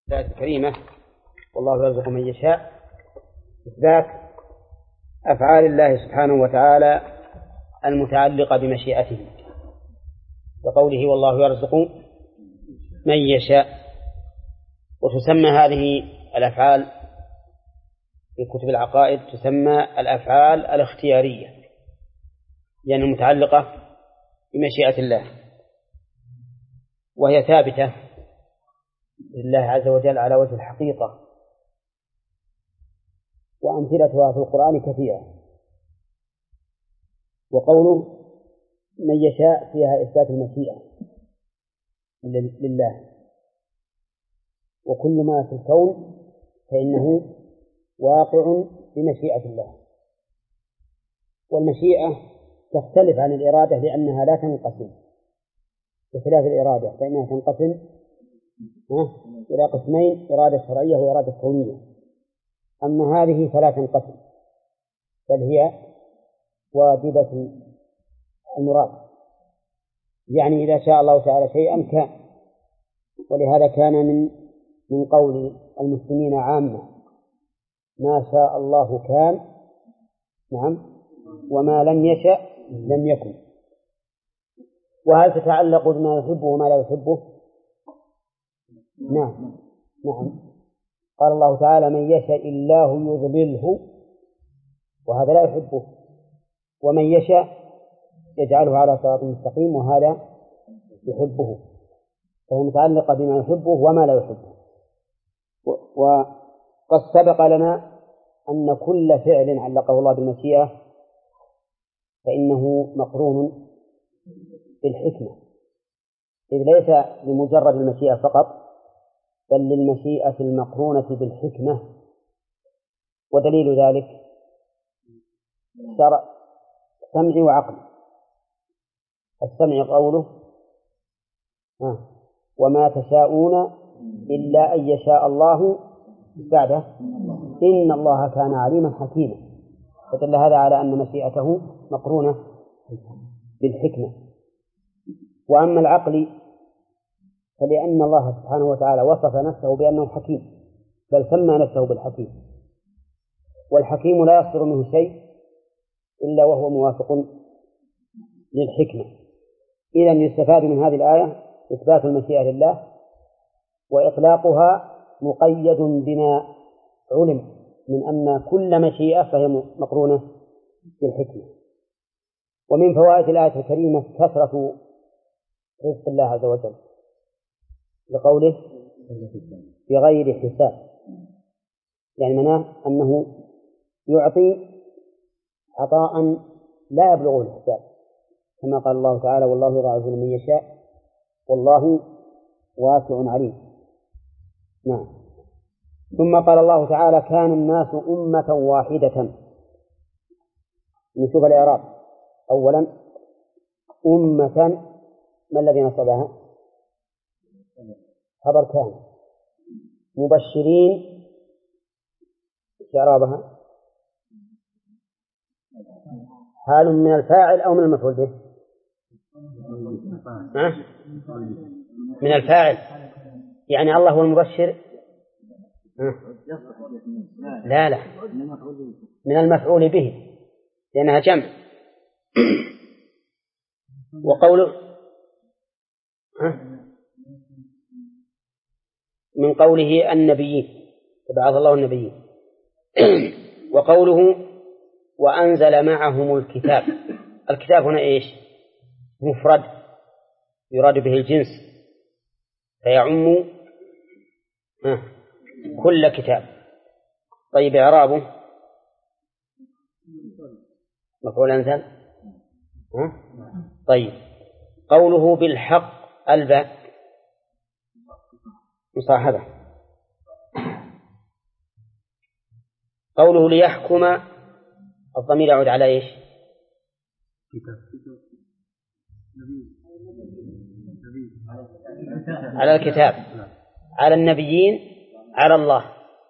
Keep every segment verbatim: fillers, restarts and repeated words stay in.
الآية الكريمة والله يرزق من يشاء إثبات أفعال الله سبحانه وتعالى المتعلقة بمشيئته وقوله والله يرزق من يشاء. وتسمى هذه الأفعال في كتب العقائد تسمى الأفعال الاختيارية لأنها يعني متعلقة بمشيئة الله، وهي ثابتة لله عز وجل على وجه الحقيقة، وأمثلتها في القرآن كثيرة. وقوله من يشاء فيها إثبات المشيئة لله، وكل ما في الكون فإنه واقع بمشيئة الله. والمشيئة تختلف عن الإرادة لأنها لا تنقسم، بخلاف الإرادة فإنها تنقسم إلى قسمين: إرادة شرعية وإرادة كونية. أما هذه فلا تنقسم، بل هي واجبة المراد، يعني إذا شاء الله تعالى شيئا كان. ولهذا كان من من قول المسلمين عامة: ما شاء الله كان، نعم، وما لم يشأ لم يكن. وهل تتعلق بما يحبه وما لا يحبه؟ نعم نعم قال الله تعالى: من يشاء الله يضلله، وهذا لا يحبه، ومن يشاء يجعله على صراط مستقيم، وهذا يحبه، فهي متعلقة بما يحبه وما لا يحبه. وقد سبق لنا أن كل فعل علقه الله بالمشيئة فإنه مقرون بالحكمة، إذ ليس لمجرد المشيئة فقط، بل للمشيئة المقرونة بالحكمة. ودليل ذلك شرع سمع وعقل. السمع قوله آه. وما تشاءون إلا أن يشاء الله بعده إن الله كان عليما حكيما، فدل هذا على أن مشيئته مقرونة بالحكمة. وأما العقل فلأن الله سبحانه وتعالى وصف نفسه بأنه حكيم، بل سمى نفسه بالحكيم، والحكيم لا يصدر منه شيء إلا وهو موافق للحكمة. إذن يستفاد من هذه الآية إثبات المشيئة لله، وإطلاقها مقيد بما علم من أن كل مشيئة فهي مقرونة بالحكمة. ومن فوائد الآية الكريمة كثرة رزق الله عز وجل، لقوله بغير حساب، يعني معناه أنه يعطي عطاء لا يبلغه الحساب، كما قال الله تعالى: والله يضاعف لمن يشاء والله واسع عليم. نعم. ثم قال الله تعالى: كان الناس أمة واحدة. نشوف الإعراب. أولا أمة، ما الذي نصبها؟ خبر كان. مبشرين، إعرابها حال من الفاعل أو من المفعول به؟ من الفاعل، يعني الله هو المبشر. لا لا من المفعول به لأنها جمع. وقوله من قوله النبيين، فبعث الله النبيين. وقوله وأنزل معهم الكتاب. الكتاب هنا إيش؟ مفرد يراد به الجنس، فيعم كل كتاب. طيب إعرابه مفعول أنزل. طيب قوله بالحق الباء مصاحبة. قوله ليحكم الضمير يعود على إيش؟ على الكتاب، على النبيين، على الله.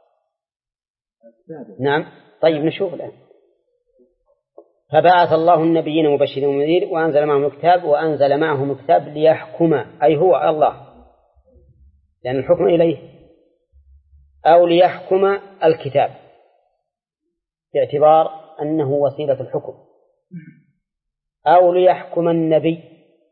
نعم. طيب نشوف الآن. فبعث الله النبيين مبشرين ومنذرين وأنزل معهم الكتاب، وأنزل معهم الكتاب ليحكم، أي هو الله، لأن الحكم إليه. أو ليحكم الكتاب باعتبار أنه وسيلة الحكم، أو ليحكم النبي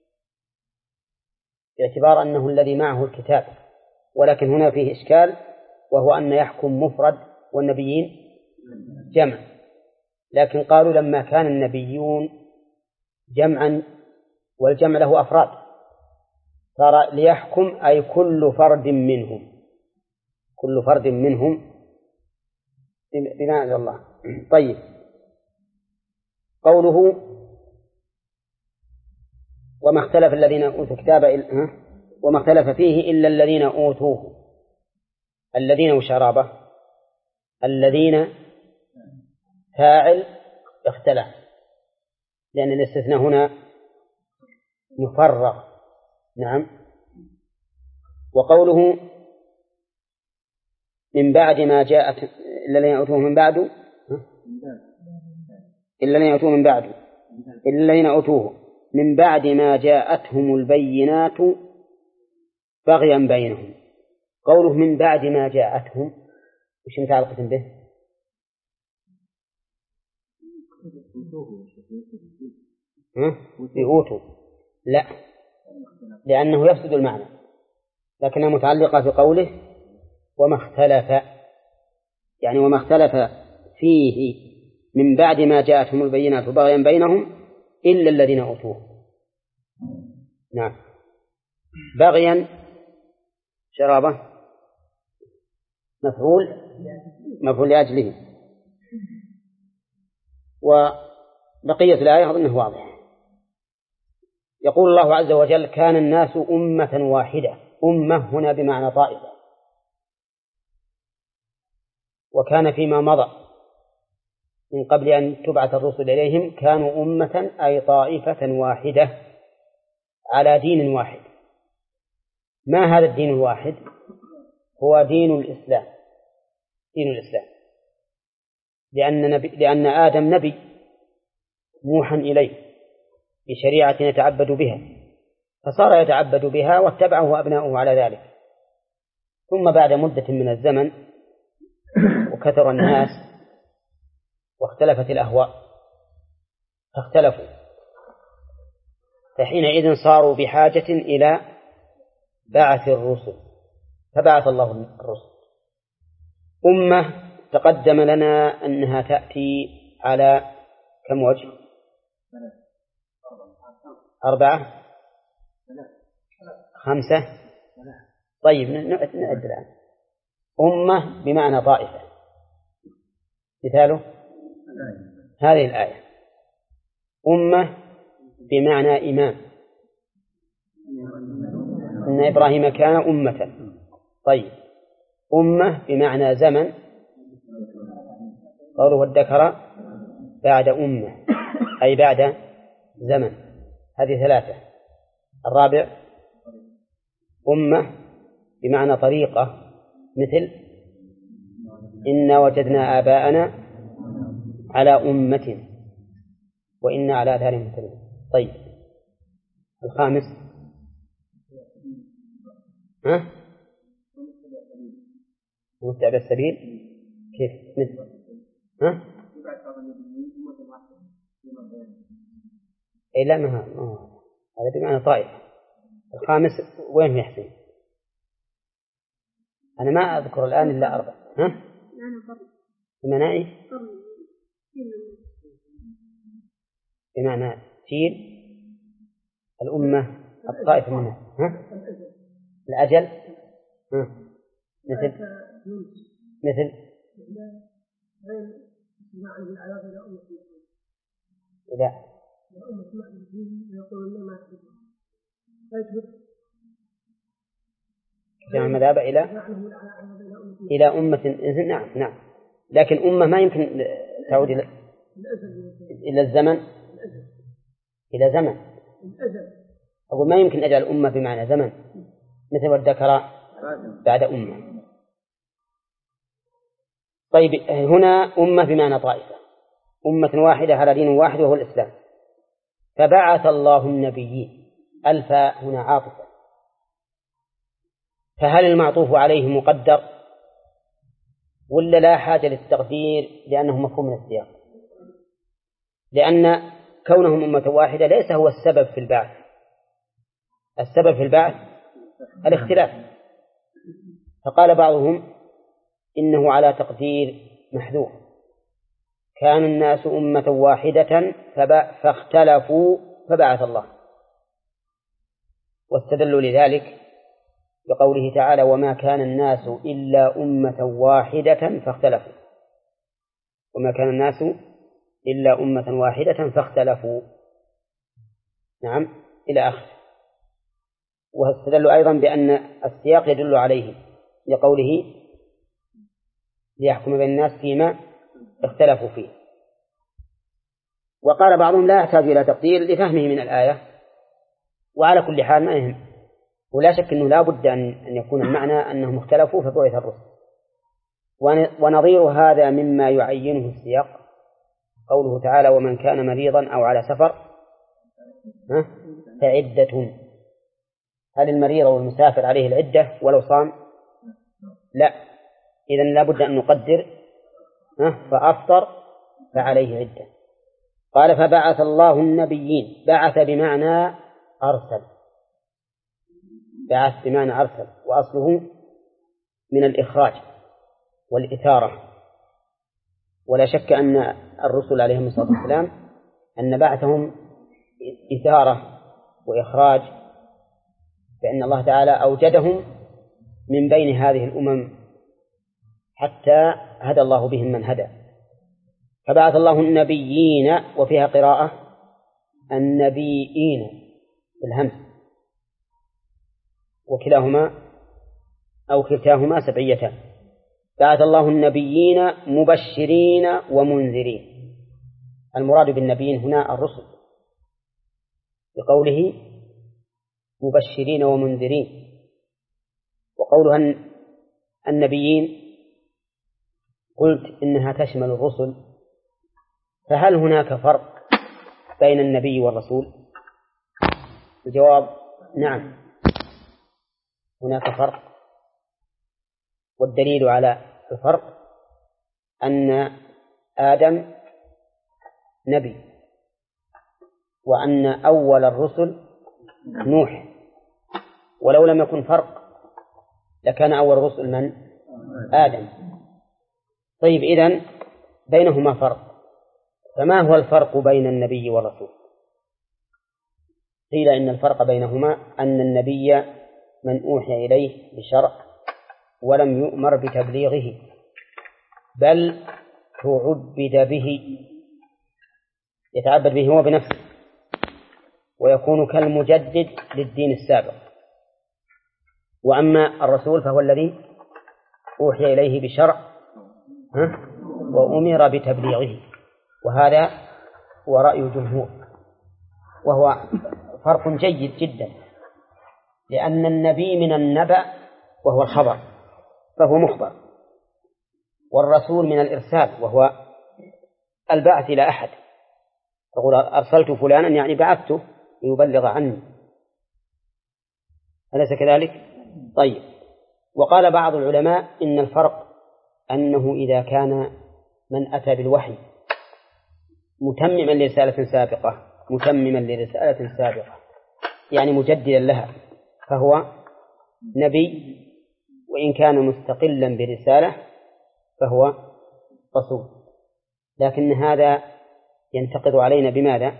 باعتبار أنه الذي معه الكتاب، ولكن هنا فيه إشكال، وهو أن يحكم مفرد والنبيين جمع، لكن قالوا لما كان النبيون جمعا والجمع له أفراد صار ليحكم أي كل فرد منهم، كل فرد منهم بما أنزل الله. طيب، قوله وما اختلف الذين أوتوا الكتاب وما اختلف فيه إلا الذين أوتوه، الذين وشرابه، الذين فاعل اختلف لأن الاستثناء هنا مفرغ. نعم. وقوله من بعد ما جاءت إلا الذين أوتوه من بعد إلا الذين أوتوه من بعد إلا الذين أوتوه من بعد ما جاءتهم البينات بغيا بينهم. قوله من بعد ما جاءتهم وش متعلقة به؟ بأوتوا لا، لأنه يفسد المعنى، لكنها متعلقة في قوله وما اختلف، يعني وما اختلف فيه من بعد ما جاءتهم البينات بغيا بينهم إلا الذين أوتوه. نعم. بغيا شرابة مفعول مفعول لأجله. وبقية الآية أظنه واضح. يقول الله عز وجل كان الناس أمة واحدة، أمة هنا بمعنى طائفة، وكان فيما مضى من قبل أن تبعث الرسل إليهم كانوا أمة أي طائفة واحدة على دين واحد. ما هذا الدين الواحد؟ هو دين الإسلام، دين الإسلام، لأن, نبي لأن آدم نبي موحى إليه بشريعة يتعبد بها، فصار يتعبد بها واتبعه أبناؤه على ذلك. ثم بعد مدة من الزمن وكثر الناس واختلفت الأهواء فاختلفوا، فحينئذ صاروا بحاجة إلى بعث الرسل، فبعث الله الرسل. أمة تقدم لنا أنها تأتي على كم وجه؟ أربعة خمسة. طيب نعد الآن. أمة بمعنى طائفة، مثاله هذه الآية. أمة بمعنى إمام، إن إبراهيم كان أمة. طيب، أمة بمعنى زمن، قوله والذكر بعد أمة أي بعد زمن، هذه ثلاثة. الرابع أمة بمعنى طريقة، مثل إنا وجدنا آباءنا على أمة وإنا على آثارهم مهتدون. طيب، الخامس ها متبع السبيل، كيف مثل ها إيه لا ما هذا بمعنى طائفة. الخامس وين في حسين؟ أنا ما أذكر الآن إلا أربع. ها بمعنى بمعنى جيل الأمة الطائفة منها. ها الأجل. ها مثل مثل لا جمع المذهب إلى إلى أمة. نعم نعم، لكن أمة ما يمكن تعود إلى إلى الزمن، إلى زمن. أقول ما يمكن أجعل أمة بمعنى زمن، مثل والذكر بعد أمة. طيب، هنا أمة بمعنى طائفة، أمة واحدة على دين واحد وهو الإسلام. فبعث الله النبيين، الفاء هنا عاطفة، فهل المعطوف عليه مقدر ولا لا حاجة للتقدير لأنه مفهوم من السياق؟ لأن كونهم أمة واحدة ليس هو السبب في البعث. السبب في البعث الاختلاف. فقال بعضهم إنه على تقدير محذوف: كان الناس أمة واحدة فاختلفوا فبعث الله. واستدلوا لذلك بقوله تعالى: وما كان الناس إلا أمة واحدة فاختلفوا. وما كان الناس إلا أمة واحدة فاختلفوا. نعم، إلى آخر. واستدلوا أيضا بأن السياق يدل عليه لقوله: ليحكم بين الناس فيما اختلفوا فيه. وقال بعضهم لا يحتاج إلى تقدير لفهمه من الآية. وعلى كل حال ما يهم، ولا شك أنه لا بد أن يكون المعنى أنهم اختلفوا فبعث الرسل. ونظير هذا مما يعينه السياق قوله تعالى: ومن كان مريضا أو على سفر فعدة. هل المريض والمسافر عليه العدة ولو صام؟ لا. إذن لا بد أن نقدر فأفطر فعليه عدة. قال: فبعث الله النبيين. بعث بمعنى أرسل. بعث بمعنى أرسل، وأصله من الإخراج والإثارة. ولا شك أن الرسل عليهم الصلاة والسلام أن بعثهم إثارة وإخراج، فإن الله تعالى أوجدهم من بين هذه الأمم حتى هدى الله بهم من هدى. فبعث الله النبيين، وفيها قراءة النبيين بالهمس، وكلاهما أو كلتاهما سبعيتان. بعث الله النبيين مبشرين ومنذرين. المراد بالنبيين هنا الرسل، بقوله مبشرين ومنذرين. وقولها النبيين قلت إنها تشمل الرسل، فهل هناك فرق بين النبي والرسول؟ الجواب: نعم، هناك فرق. والدليل على الفرق أن آدم نبي، وأن أول الرسل نوح. ولو لم يكن فرق لكان أول الرسل من؟ آدم. طيب، إذن بينهما فرق. فما هو الفرق بين النبي والرسول؟ قيل إن الفرق بينهما أن النبي من أوحي إليه بشرع ولم يؤمر بتبليغه، بل تعبد به، يتعبد به هو بنفسه، ويكون كالمجدد للدين السابق. وأما الرسول فهو الذي أوحي إليه بشرع وأمر بتبليغه. وهذا هو رأي الجمهور، وهو فرق جيد جدا، لأن النبي من النبأ وهو الخبر فهو مخبر، والرسول من الإرسال وهو البعث إلى أحد. تقول أرسلت فلانا يعني بعثته ليبلغ عني، أليس كذلك؟ طيب. وقال بعض العلماء إن الفرق أنه إذا كان من أتى بالوحي متمما لرسالة سابقة متمما لرسالة سابقة يعني مجددا لها فهو نبي، وإن كان مستقلا برسالة فهو رسول. لكن هذا ينتقد علينا بماذا؟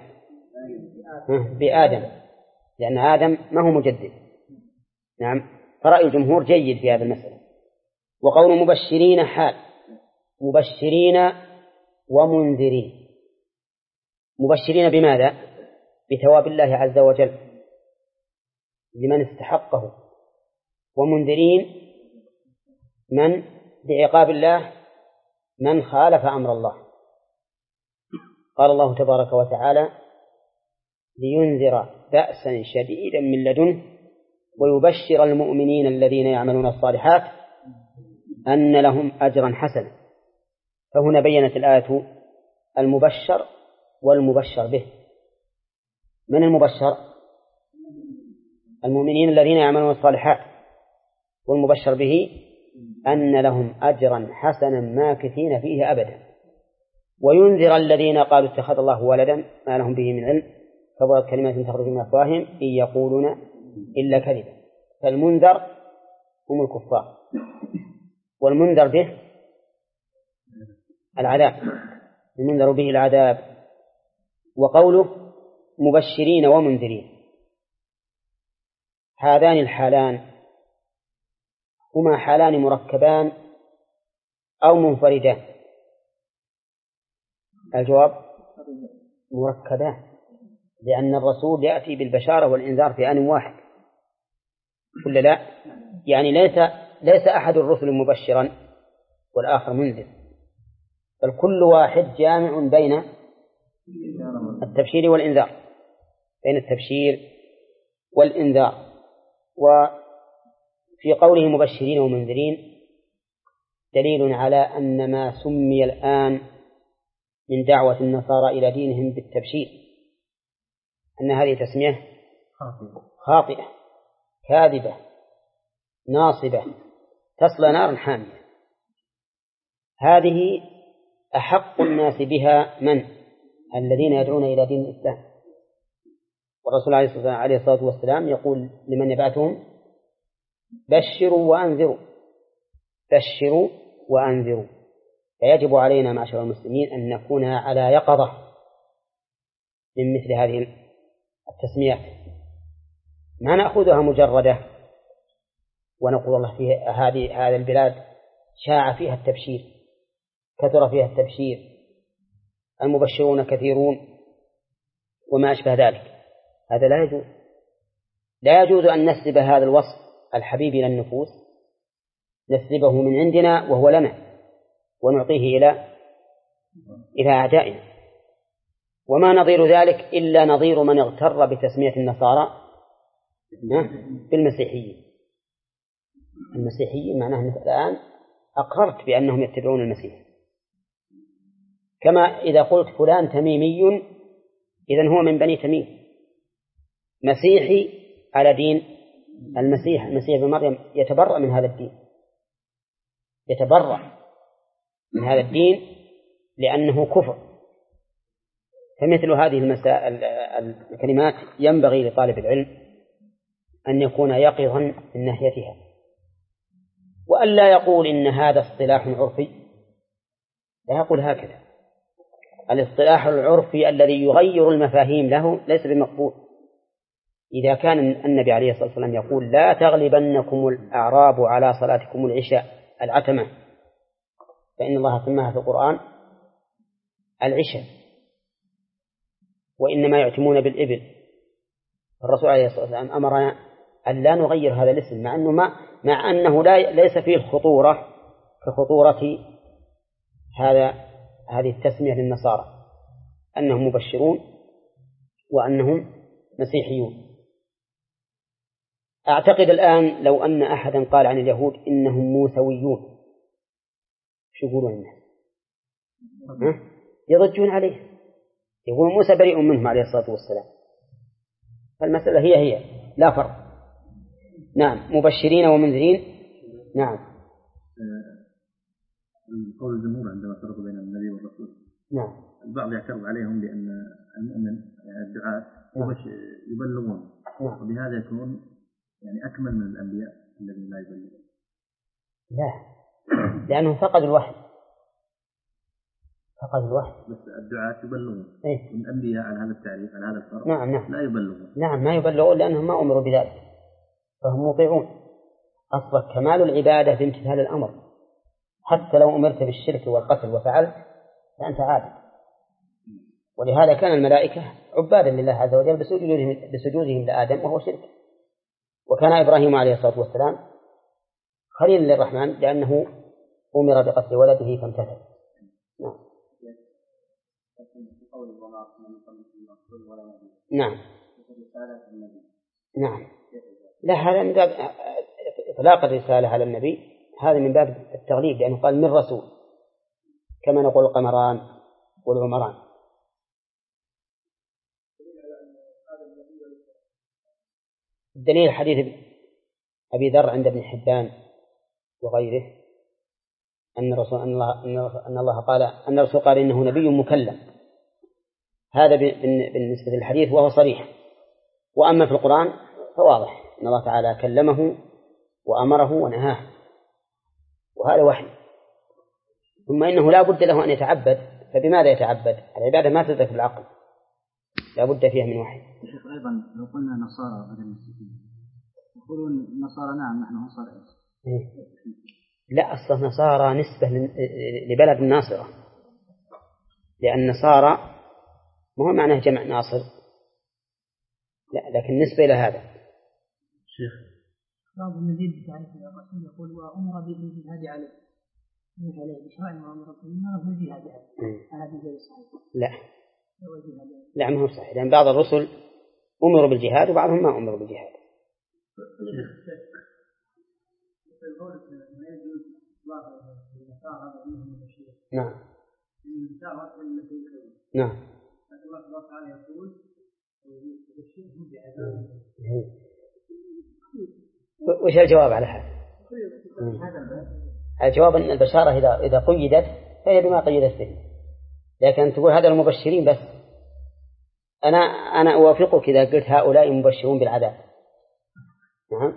بآدم، لأن آدم ما هو مجدد. نعم، فرأي الجمهور جيد في هذا المسألة. وقول مبشرين حال، مبشرين ومنذرين. مبشرين بماذا؟ بثواب الله عز وجل لمن استحقه، ومنذرين من بعقاب الله من خالف أمر الله. قال الله تبارك وتعالى: لينذر بأسا شديدا من لدنه ويبشر المؤمنين الذين يعملون الصالحات أن لهم أجرا حسنا. فهنا بينت الآية المبشر والمبشر به. من المبشر؟ المؤمنين الذين يعملون الصالحات، والمبشر به أن لهم أجرا حسنا ماكثين فيه أبدا، وينذر الذين قالوا اتخذ الله ولدا ما لهم به من علم، كبرت كلمة تخرج من أفواههم إن يقولون إلا كذبا. فالمنذر هم الكفار، والمنذر به العذاب، المنذر به العذاب. وقوله مبشرين ومنذرين، هذان الحالان هما حالان مركبان أو منفردان؟ الجواب مركبان، لأن الرسول يأتي بالبشارة والإنذار في آن واحد، ولا لا؟ يعني ليس ليس أحد الرسل مبشرا والآخر منذر، بل كل واحد جامع بين التبشير والإنذار، بين التبشير والإنذار. وفي قوله مبشرين ومنذرين دليل على أن ما سمي الآن من دعوة النصارى إلى دينهم بالتبشير أن هذه تسمية خاطئة كاذبة ناصبة تصلى نارا حامية. هذه أحق الناس بها من الذين يدعون إلى دين الإسلام، والرسول عليه الصلاة والسلام يقول لمن يبعثهم بشروا وأنذروا، بشروا وأنذروا. فيجب علينا معشر المسلمين أن نكون على يقظة من مثل هذه التسميات، ما نأخذها مجردة ونقول الله في هذه هذه البلاد شاع فيها التبشير، كثر فيها التبشير، المبشرون كثيرون وما أشبه ذلك. هذا لا يجوز، لا يجوز أن نسلب هذا الوصف الحبيب إلى النفوس، نسلبه من عندنا وهو لنا ونعطيه إلى إلى أعدائنا. وما نظير ذلك إلا نظير من اغتر بتسمية النصارى بالمسيحيين. المسيحيين معناه أنك الآن أقررت بأنهم يتبعون المسيح، كما إذا قلت فلان تميمي إذن هو من بني تميم، مسيحي على دين المسيح، المسيح بن مريم يتبرأ من هذا الدين، يتبرأ من هذا الدين لأنه كفر. فمثل هذه المسائل الكلمات ينبغي لطالب العلم أن يكون يقظا من ناحيتها، وألا يقول إن هذا اصطلاح عرفي، لا يقول هكذا. الاصطلاح العرفي الذي يغير المفاهيم له ليس بمقبول. إذا كان النبي عليه الصلاة والسلام يقول لا تغلبنكم الأعراب على صلاتكم العشاء العتمة، فإن الله سماها في القرآن العشاء، وإنما يعتمون بالإبل. الرسول عليه الصلاة والسلام أمرنا أن لا نغير هذا الاسم، مع أنه, ما مع أنه لا ليس فيه الخطورة كخطورة هذا هذه التسمية للنصارى أنهم مبشرون وأنهم مسيحيون. أعتقد الآن لو أن أحدا قال عن اليهود إنهم موسويون، شو يقولون الناس؟ يضجون عليه، يقول موسى بريء منهم عليه الصلاة والسلام. فالمسألة هي هي لا فرق. نعم، مبشرين ومنذرين. نعم. قول الجمهور عندما فرق بين النبي والرسول، نعم، البعض يعترض عليهم بأن المؤمن الدعاة يبلغون، نعم، وبهذا يكون يعني أكمل من الأنبياء الذين لا يبلغون. لا، لأنهم فقدوا الوحي، فقد الوحي. بس الدعاة يبلغون. إيه؟ الأنبياء على هذا التعريف على هذا الفرق نعم نعم لا يبلغون. نعم ما يبلغون لأنهم ما أمروا بذلك، فهم مطيعون. أصبح كمال العبادة في امتثال الأمر، حتى لو أمرت بالشرك والقتل وفعلت فأنت عابد. ولهذا كان الملائكة عبادا لله عز وجل بسجودهم, بسجودهم لآدم وهو شرك. وكان إبراهيم عليه الصلاة والسلام خليل للرحمن لأنه أمر بقتل ولده فامتثل. نعم. نعم نعم لا، هذا من باب إطلاق الرسالة على النبي، هذا من باب التغليب، لأنه قال من رسول، كما نقول القمران والعمران. الدليل حديث أبي ذر عند ابن حبان وغيره أن الرسول أن الله أن الله قال أن الرسول قال إنه نبي مكلم، هذا بالنسبة للحديث وهو صريح. وأما في القرآن فواضح أن الله تعالى كلمه وأمره ونهاه، وهذا وحي. ثم إنه لا بد له أن يتعبد، فبماذا يتعبد؟ العبادة ما تدرك بالعقل، لا بد فيها من وحي. شيخ أيضا لو قلنا نصارى بدل المسلمين يقولون النصارى نعم نحن نصارى إيه؟ لا، أصلا نصارى نسبة لبلد الناصرة، لأن النصارى ما هو معناه جمع ناصر، لا، لكن نسبة إلى هذا. شيخ بعض المزيد تعرف الرسول يقول وأمر بالجهاد عليه يجب عليه بشرع وأمر بالجهاد عليه، هذا غير صحيح. لا لا ما هو صحيح، لأن بعض الرسل أمروا بالجهاد وبعضهم ما أمروا بالجهاد. نعم نعم. وش الجواب على هذا؟ الجواب أن البشارة إذا إذا قيدت فهي بما قيدت به، لكن تقول هذا المبشرين بس. أنا أنا أوافقك إذا قلت هؤلاء مبشرون بالعذاب. نعم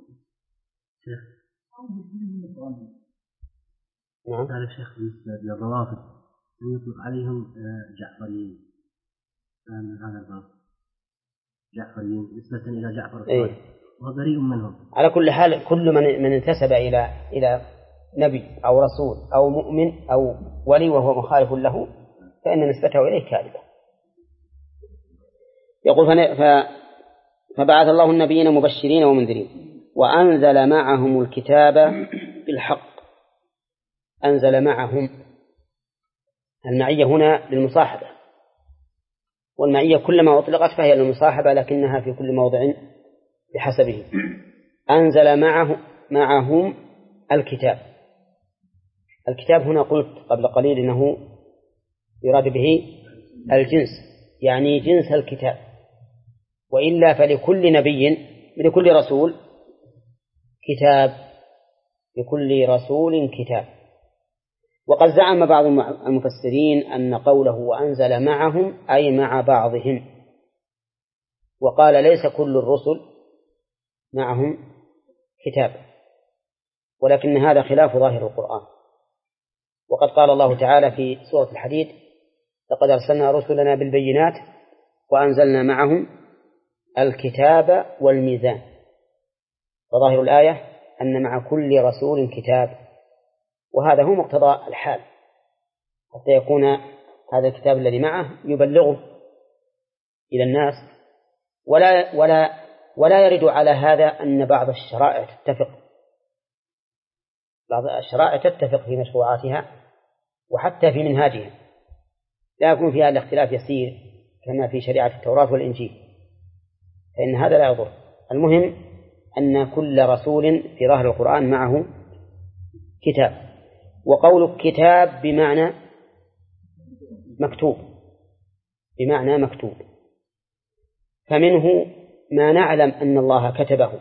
نعم. هذا الشيخ بالنسبة للروافض يطلق عليهم جعفريين، هذا الباب جعفريين نسبة إلى جعفر الصادق وهو بريء منهم. على كل حال كل من من انتسب إلى إلى نبي أو رسول أو مؤمن أو ولي وهو مخالف له فإن نسبته إليه كاذبة. يقول فبعث الله النبيين مبشرين ومنذرين وأنزل معهم الكتاب بالحق. أنزل معهم، المعية هنا للمصاحبة، والمعية كلما أطلقت فهي للمصاحبة لكنها في كل موضع بحسبه. أنزل معه معهم الكتاب. الكتاب هنا قلت قبل قليل إنه يراد به الجنس، يعني جنس الكتاب، وإلا فلكل نبي لكل رسول كتاب، لكل رسول كتاب. وقد زعم بعض المفسرين أن قوله وأنزل معهم أي مع بعضهم، وقال ليس كل الرسل معهم كتاب، ولكن هذا خلاف ظاهر القرآن. وقد قال الله تعالى في سورة الحديد لقد أرسلنا رسلنا بالبينات وأنزلنا معهم الكتاب والميزان. وظاهر الآية أن مع كل رسول كتاب، وهذا هو مقتضى الحال، حتى يكون هذا الكتاب الذي معه يبلغه إلى الناس. ولا ولا ولا يرد على هذا أن بعض الشرائع تتفق، بعض الشرائع تتفق في مشروعاتها وحتى في منهاجها، لا يكون فيها الاختلاف يسير كما في شريعة التوراة والإنجيل، فإن هذا لا يضر. المهم أن كل رسول في ظاهر القرآن معه كتاب. وقول كتاب بمعنى مكتوب، بمعنى مكتوب، فمنه ما نعلم أن الله كتبه،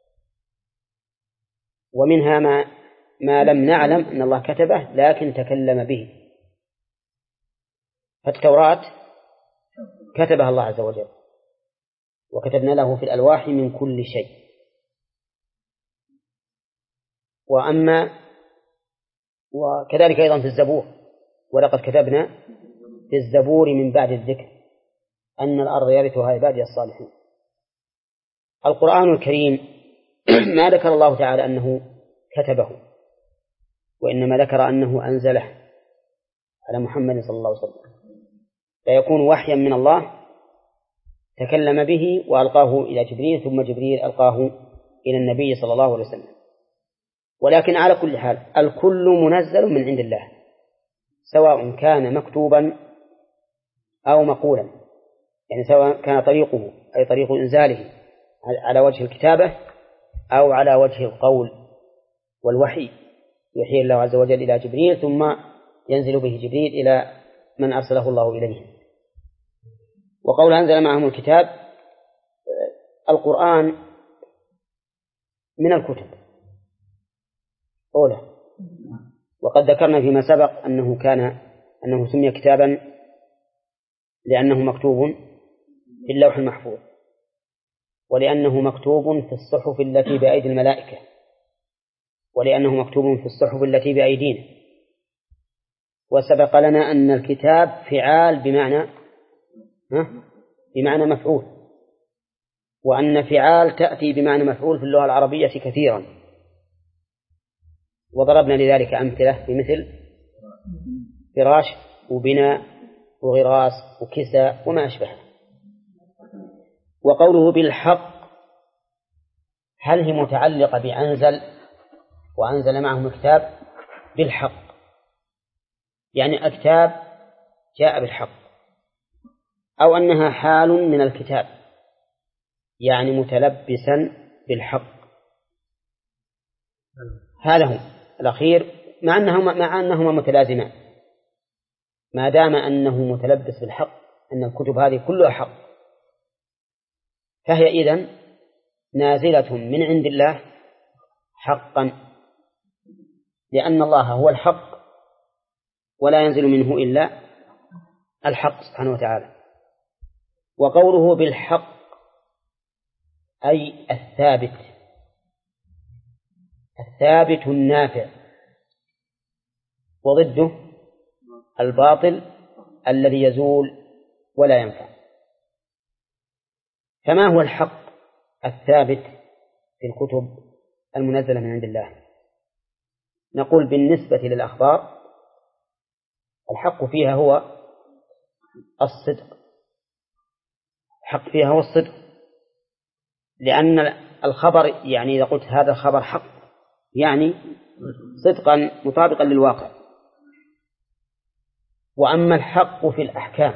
ومنها ما ما لم نعلم أن الله كتبه لكن تكلم به. فالتوراة كتبها الله عز وجل، وكتبنا له في الألواح من كل شيء. وأما وكذلك أيضا في الزبور، ولقد كتبنا في الزبور من بعد الذكر أن الأرض يرثها عبادي الصالحين. القرآن الكريم ما ذكر الله تعالى أنه كتبه، وإنما ذكر أنه أنزله على محمد صلى الله عليه وسلم، فيكون وحيا من الله تكلم به وألقاه إلى جبريل، ثم جبريل ألقاه إلى النبي صلى الله عليه وسلم. ولكن على كل حال الكل منزل من عند الله، سواء كان مكتوبا أو مقولا، يعني سواء كان طريقه أي طريق إنزاله على وجه الكتابة أو على وجه القول والوحي، يوحي الله عز وجل إلى جبريل ثم ينزل به جبريل إلى من أرسله الله إليه. وقول أنزل معهم الكتاب، القرآن من الكتب أولى، وقد ذكرنا فيما سبق أنه كان أنه سمي كتابا لأنه مكتوب في اللوح المحفوظ، ولأنه مكتوب في الصحف التي بأيدي الملائكة، ولأنه مكتوب في الصحف التي بأيدينا. وسبق لنا أن الكتاب فعال بمعنى بمعنى مفعول، وأن فعال تأتي بمعنى مفعول في اللغة العربية كثيرا، وضربنا لذلك أمثلة بمثل فراش وبناء وغراس وكساء وما أشبه. وقوله بالحق هل هي متعلقة بأنزل وأنزل معهم الكتاب بالحق، يعني الكتاب جاء بالحق، أو أنها حال من الكتاب يعني متلبسا بالحق؟ هذا هو الأخير، مع أنهما, مع أنهما متلازمان، ما دام أنه متلبس بالحق أن الكتب هذه كلها حق، فهي إذن نازلة من عند الله حقا، لأن الله هو الحق ولا ينزل منه إلا الحق سبحانه وتعالى. وقوله بالحق أي الثابت، الثابت النافع، وضده الباطل الذي يزول ولا ينفع. فما هو الحق الثابت في الكتب المنزلة من عند الله؟ نقول بالنسبة للأخبار الحق فيها هو الصدق، الحق فيها هو الصدق، لأن الخبر يعني إذا قلت هذا الخبر حق يعني صدقا مطابقا للواقع. وأما الحق في الأحكام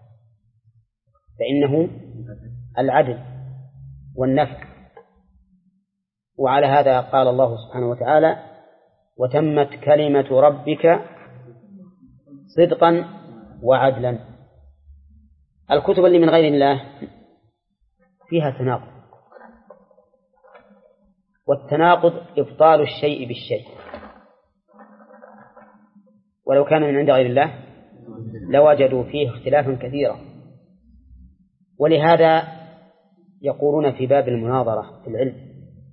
فإنه العدل والنفع، وعلى هذا قال الله سبحانه وتعالى وتمت كلمة ربك صدقا وعدلا. الكتب اللي من غير الله فيها تناقض، والتناقض إبطال الشيء بالشيء، ولو كان من عند غير الله لوجدوا فيه اختلافا كثيرا. ولهذا يقولون في باب المناظرة في العلم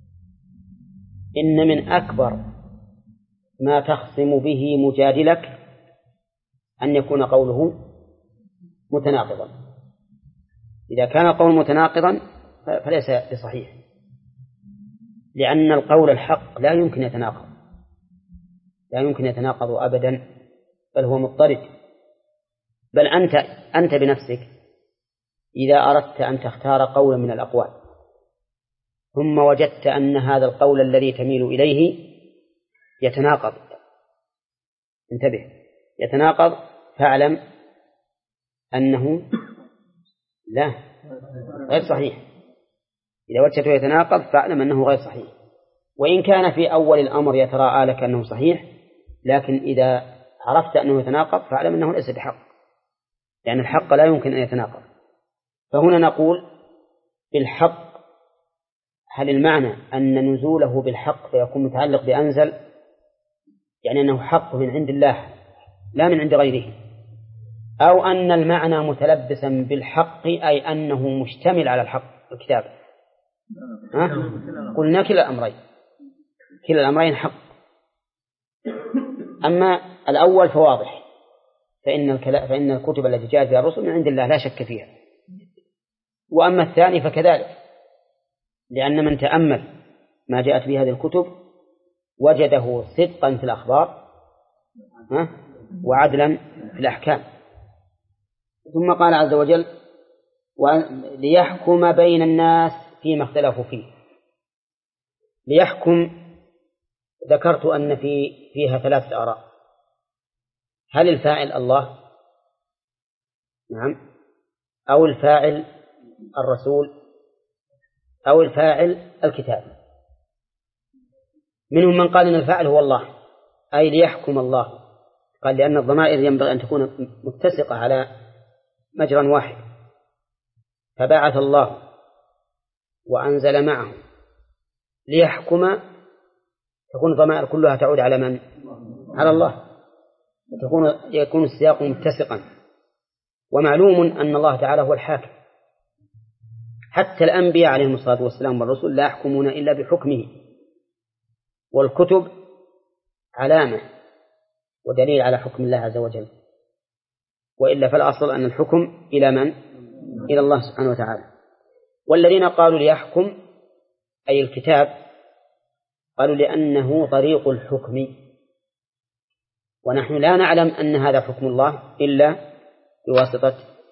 إن من أكبر ما تخصم به مجادلك أن يكون قوله متناقضا. إذا كان القول متناقضا فليس بصحيح، لأن القول الحق لا يمكن يتناقض، لا يمكن يتناقض أبدا، بل هو مضطرد. بل أنت أنت بنفسك إذا أردت أن تختار قولا من الأقوال ثم وجدت أن هذا القول الذي تميل إليه يتناقض، انتبه، يتناقض، فاعلم أنه لا غير صحيح. إذا وجدته يتناقض فاعلم أنه غير صحيح، وإن كان في أول الأمر يتراءى لك أنه صحيح، لكن إذا عرفت أنه يتناقض فاعلم أنه ليس بحق، لأن الحق لا يمكن أن يتناقض. فهنا نقول بالحق هل المعنى أن نزوله بالحق فيكون متعلق بأنزل، يعني أنه حق من عند الله لا من عند غيره، أو أن المعنى متلبسا بالحق أي أنه مشتمل على الحق الكتاب؟ ها؟ قلنا كلا الأمرين، كلا الأمرين حق. أما الأول فواضح، فإن, الكلا... فإن الكتب التي جاءت بها الرسل من عند الله لا شك فيها. وأما الثاني فكذلك، لأن من تأمل ما جاءت به هذه الكتب وجده صدقا في الأخبار وعدلا في الأحكام. ثم قال عز وجل ليحكم بين الناس فيما اختلفوا فيه. ليحكم ذكرت أن في فيها ثلاثة آراء، هل الفاعل الله؟ نعم. أو الفاعل الرسول؟ أو الفاعل الكتاب؟ منهم من قال إن الفاعل هو الله، أي ليحكم الله، قال لأن الضمائر ينبغي أن تكون متسقة على مجرى واحد، فبعث الله وأنزل معه ليحكم، تكون الضمائر كلها تعود على من؟ على الله، تكون يكون السياق متسقا. ومعلوم أن الله تعالى هو الحاكم، حتى الأنبياء عليهم الصلاة والسلام والرسل لا يحكمون إلا بحكمه، والكتب علامة ودليل على حكم الله عز وجل، وإلا فالأصل أن الحكم إلى من؟ إلى الله سبحانه وتعالى. والذين قالوا ليحكم أي الكتاب قالوا لأنه طريق الحكم، ونحن لا نعلم أن هذا حكم الله إلا بواسطة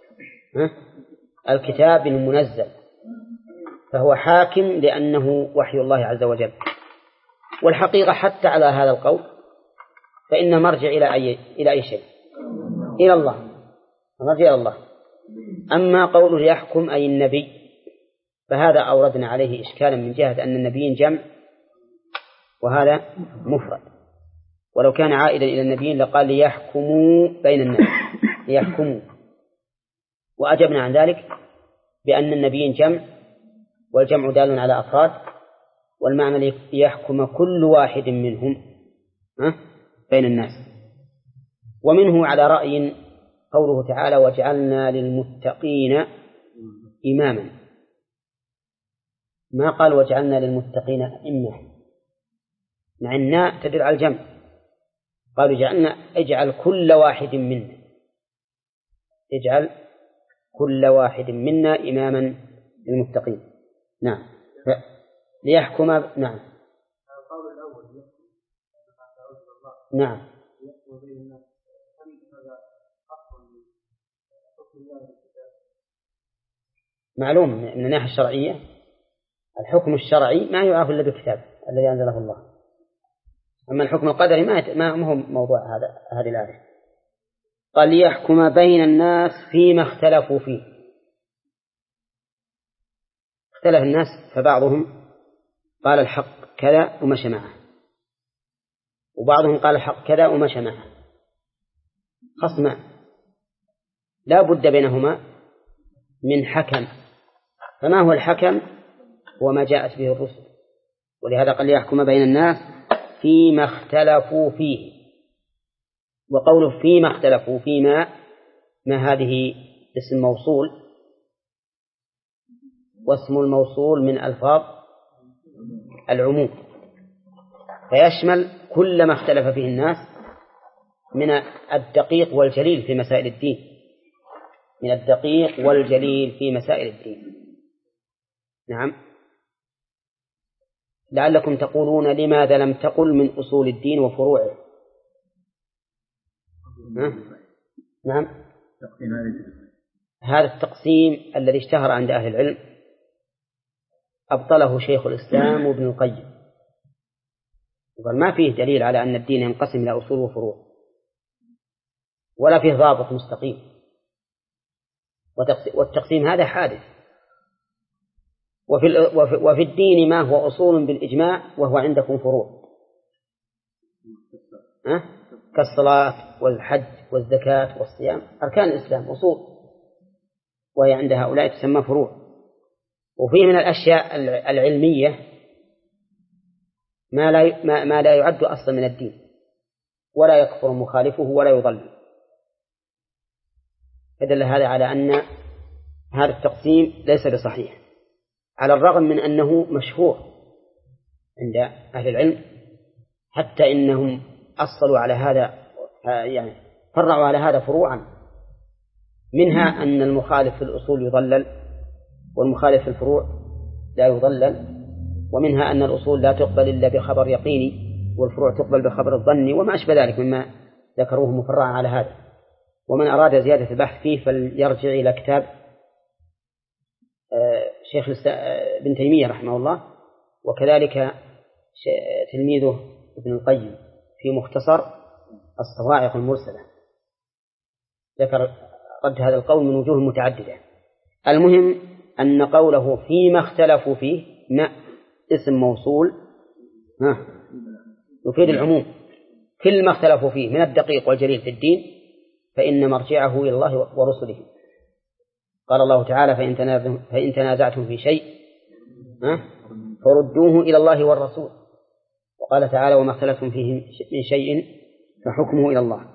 الكتاب المنزل، فهو حاكم لأنه وحي الله عز وجل. والحقيقة حتى على هذا القول فإن مرجع إلى أي إلى أي شيء؟ إلى الله، مرجع إلى الله. أما قوله يحكم أي النبي فهذا أوردنا عليه إشكالا من جهة أن النبيين جمع وهذا مفرد، ولو كان عائدا إلى النبيين لقال ليحكموا بين الناس، ليحكموا. وأجبنا عن ذلك بأن النبيين جمع، والجمع دال على أفراد، والمعنى ليحكم كل واحد منهم بين الناس. ومنه على رأي قوله تعالى وجعلنا للمتقين إماما، ما قال وجعلنا للمتقين أئمة، مع الناء تدل على الجمع، قالوا جعلنا اجعل كل واحد منا، اجعل كل واحد منا إماما للمتقين. نعم ليحكم. نعم نعم معلوم من الناحية الشرعية الحكم الشرعي ما يعرف إلا بالكتاب الذي أنزله الله، أما الحكم القدري ما ما هو موضوع هذا هذه الآية. قال ليحكم بين الناس فيما اختلفوا فيه. اختلف الناس فبعضهم قال الحق كذا ومشى معه، وبعضهم قال الحق كذا ومشى معه، خصمان لا بد بينهما من حكم. فما هو الحكم؟ هو ما جاءت به الرسل، ولهذا قال ليحكم بين الناس فيما اختلفوا فيه. وقوله فيما اختلفوا فيما ما هذه اسم موصول، واسم الموصول من ألفاظ العموم، فيشمل كل ما اختلف فيه الناس من الدقيق والجليل في مسائل الدين، من الدقيق والجليل في مسائل الدين. نعم لعلكم تقولون لماذا لم تقل من أصول الدين وفروعه؟ نعم هذا التقسيم الذي اشتهر عند أهل العلم أبطله شيخ الإسلام وابن القيم، وقال ما فيه دليل على أن الدين ينقسم إلى أصول وفروع، ولا فيه ضابط مستقيم، والتقسيم هذا حادث. وفي وفي الدين ما هو أصول بالإجماع وهو عندكم فروع، أه؟ كالصلاة والحج والزكاة والصيام أركان الإسلام أصول، وهي عند هؤلاء تسمى فروع. وفيه من الأشياء العلمية ما لا ما لا يعد أصلا من الدين، ولا يكفر مخالفه ولا يضل. فدل هذا على أن هذا التقسيم ليس بصحيح، على الرغم من أنه مشهور عند أهل العلم، حتى إنهم أصلوا على هذا، يعني فرعوا على هذا فروعا، منها أن المخالف في الأصول يضلل والمخالف في الفروع لا يضلل، ومنها أن الأصول لا تقبل إلا بخبر يقيني والفروع تقبل بخبر الظني، وما أشبه ذلك مما ذكروه مفرعا على هذا. ومن أراد زيادة البحث فيه فليرجع إلى كتاب شيخ ابن تيمية رحمه الله، وكذلك تلميذه ابن القيم في مختصر الصواعق المرسلة، ذكر رد هذا القول من وجوه متعددة. المهم أن قوله فيما اختلفوا فيه ما اسم موصول يفيد العموم، كل ما اختلفوا فيه من الدقيق والجليل في الدين فإن مرجعه إلى الله ورسله. قال الله تعالى فإن تنازعتم في شيء فردوه إلى الله والرسول. وقال تعالى وما اختلفتم فيه من شيء فحكمه إلى الله.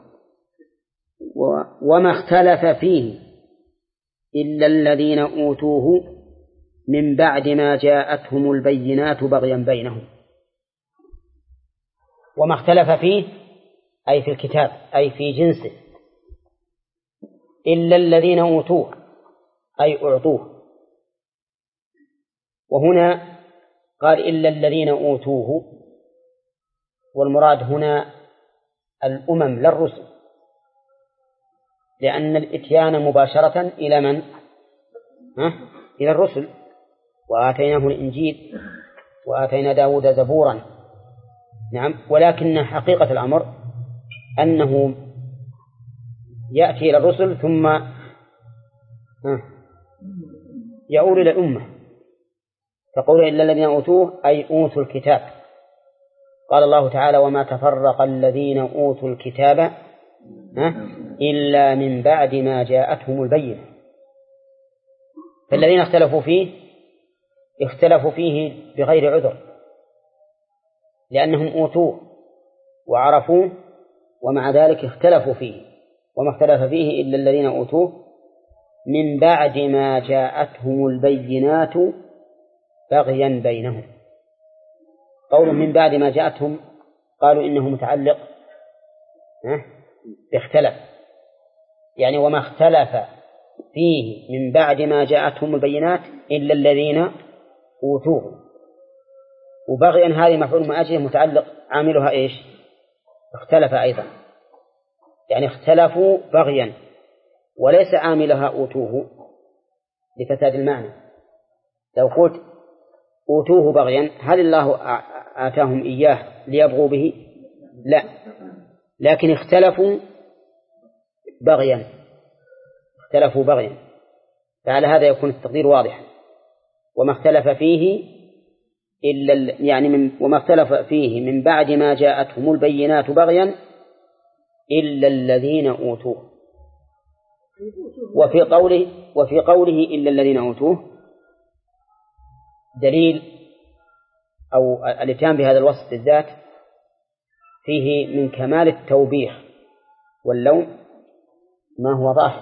وما اختلف فيه إلا الذين أوتوه من بعد ما جاءتهم البينات بغيا بينهم. وما اختلف فيه أي في الكتاب أي في جنسه إلا الذين أوتوه أي أعطوه. وهنا قال إلا الذين أوتوه، والمراد هنا الأمم لا الرسل، لأن الإتيان مباشرة إلى من؟ ها؟ إلى الرسل. وآتيناه الإنجيل وآتينا داود زبورا. نعم. ولكن حقيقة الأمر أنه يأتي إلى الرسل ثم يؤول إلى الأمة. فقول إلا الذين أوتوه أي أوتوا الكتاب. قال الله تعالى وما تفرق الذين أوتوا الكتاب إلا من بعد ما جاءتهم البينة. فالذين اختلفوا فيه اختلفوا فيه بغير عذر، لأنهم أوتوه وعرفوه ومع ذلك اختلفوا فيه. وما اختلف فيه إلا الذين أوتوه من بعد ما جاءتهم البينات بغيا بينهم. قول من بعد ما جاءتهم قالوا إنه متعلق باختلف، يعني وما اختلف فيه من بعد ما جاءتهم البينات إلا الذين أوتوه. وبغيا هذه مفعول من أجله متعلق عاملها إيش؟ اختلف أيضا، يعني اختلفوا بغيا وليس عاملها أوتوه لفساد المعنى. لو قلت أوتوه بغيا هل الله آتاهم إياه ليبغوا به؟ لا، لكن اختلفوا بغيا اختلفوا بغيا فعلى هذا يكون التقدير واضحا. وما اختلف فيه إلا يعني من وما اختلف فيه من بعد ما جاءتهم البينات بغيا إلا الذين أوتوه. وفي قوله وفي قوله إلا الذين أوتوه دليل أو الاتيان بهذا الوصف بالذات فيه من كمال التوبيخ واللوم ما هو ظاهر،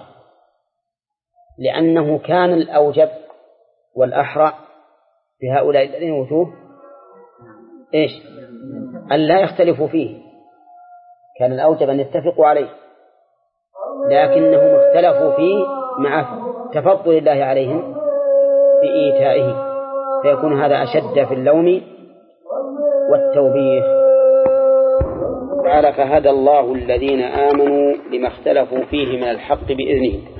لأنه كان الأوجب والأحرى بهؤلاء الذين أوتوه إيش؟ أن لا يختلفوا فيه. كان الأوجب أن يتفقوا عليه، لكنهم اختلفوا فيه مع تفضل الله عليهم بإيتائه، فيكون هذا أشد في اللوم والتوبيخ. تعالى فهدى الله الذين آمنوا لما اختلفوا فيه من الحق بإذنه.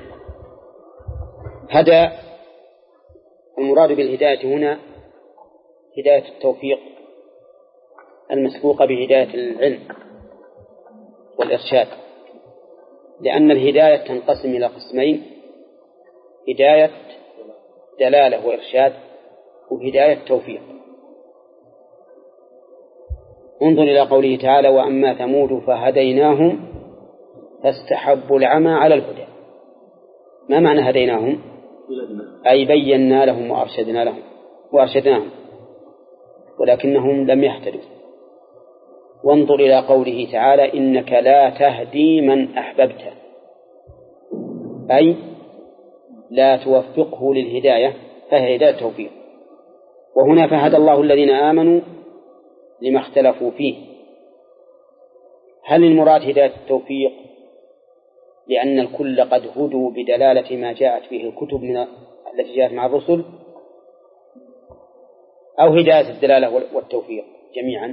هدى المراد بالهداية هنا هداية التوفيق المسبوقة بهداية العلم والإرشاد، لأن الهداية تنقسم إلى قسمين: هداية دلالة وإرشاد، وهداية توفيق. انظر إلى قوله تعالى وأما ثمود فهديناهم فاستحبوا العمى على الهدى. ما معنى هديناهم؟ أي بينا لهم وأرشدنا لهم وأرشدناهم ولكنهم لم يهتدوا. وانظر إلى قوله تعالى إنك لا تهدي من أحببت، أي لا توفقه للهداية، فهي هداية توفيق. وهنا فهدى الله الذين آمنوا لما اختلفوا فيه. هل المراد هداية التوفيق لأن الكل قد هدوا بدلالة ما جاءت به الكتب من التي جاءت مع الرسل، أو هداية الدلالة والتوفيق جميعا؟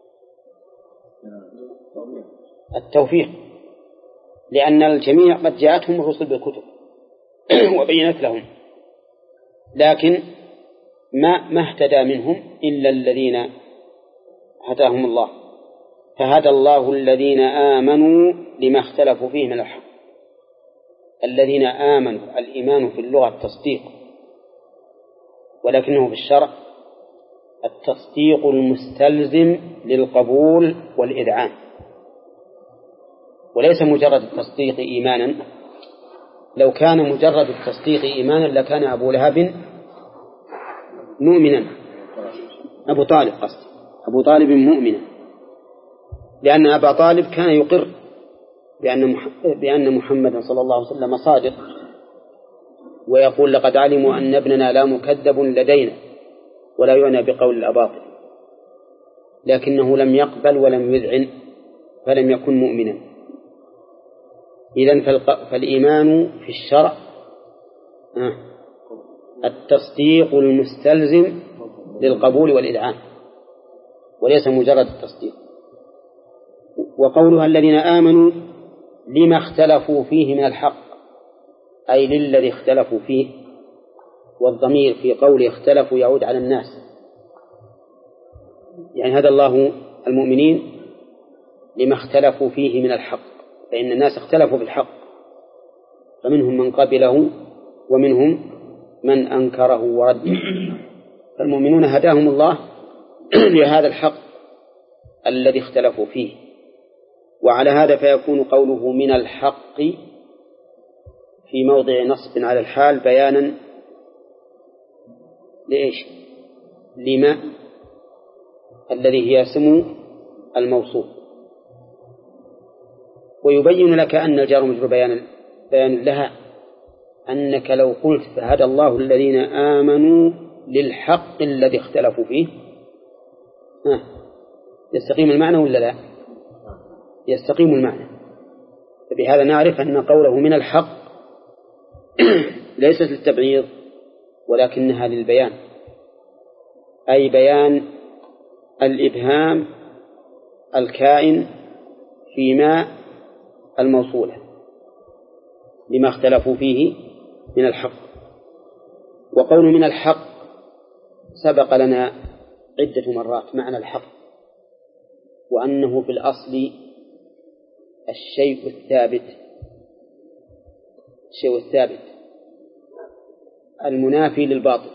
التوفيق، لأن الجميع قد جاءتهم الرسل بالكتب وبينت لهم، لكن ما ما اهتدى منهم إلا الذين هداهم الله. فهدى الله الذين آمنوا لما اختلفوا فيه من الحق. الذين آمنوا، الإيمان في اللغة التصديق، ولكنه في الشرع التصديق المستلزم للقبول والإذعان، وليس مجرد التصديق إيمانا. لو كان مجرد التصديق إيمانا لكان أبو لهب مؤمنا، أبو طالب قصد أبو طالب مؤمنا، لأن أبا طالب كان يقر بأن بأن محمدا صلى الله عليه وسلم صادق، ويقول لقد علموا أن ابننا لا مكذب لدينا، ولا يعنى بقول الأباطل، لكنه لم يقبل ولم يذعن فلم يكن مؤمنا. إذن فالإيمان في الشرع التصديق المستلزم للقبول والإذعان، وليس مجرد التصديق. وقولها الذين آمنوا لما اختلفوا فيه من الحق، أي للذي اختلفوا فيه، والضمير في قول اختلفوا يعود على الناس، يعني هدى الله المؤمنين لما اختلفوا فيه من الحق، فإن الناس اختلفوا في الحق، فمنهم من قبله ومنهم من أنكره ورده، فالمؤمنون هداهم الله لهذا الحق الذي اختلفوا فيه. وعلى هذا فيكون قوله من الحق في موضع نصب على الحال بيانا لإيش؟ لما الذي هي اسم الموصول، ويبين لك أن الجار مجرور بيان بيان لها، أنك لو قلت فهدى الله الذين آمنوا للحق الذي اختلفوا فيه ها يستقيم المعنى ولا لا؟ يستقيم المعنى. فبهذا نعرف أن قوله من الحق ليست للتبعيض ولكنها للبيان، أي بيان الإبهام الكائن فيما الموصولة لما اختلفوا فيه من الحق. وقول من الحق سبق لنا عدة مرات معنى الحق، وأنه في الأصل الشيء الثابت، الشيء الثابت المنافي للباطل.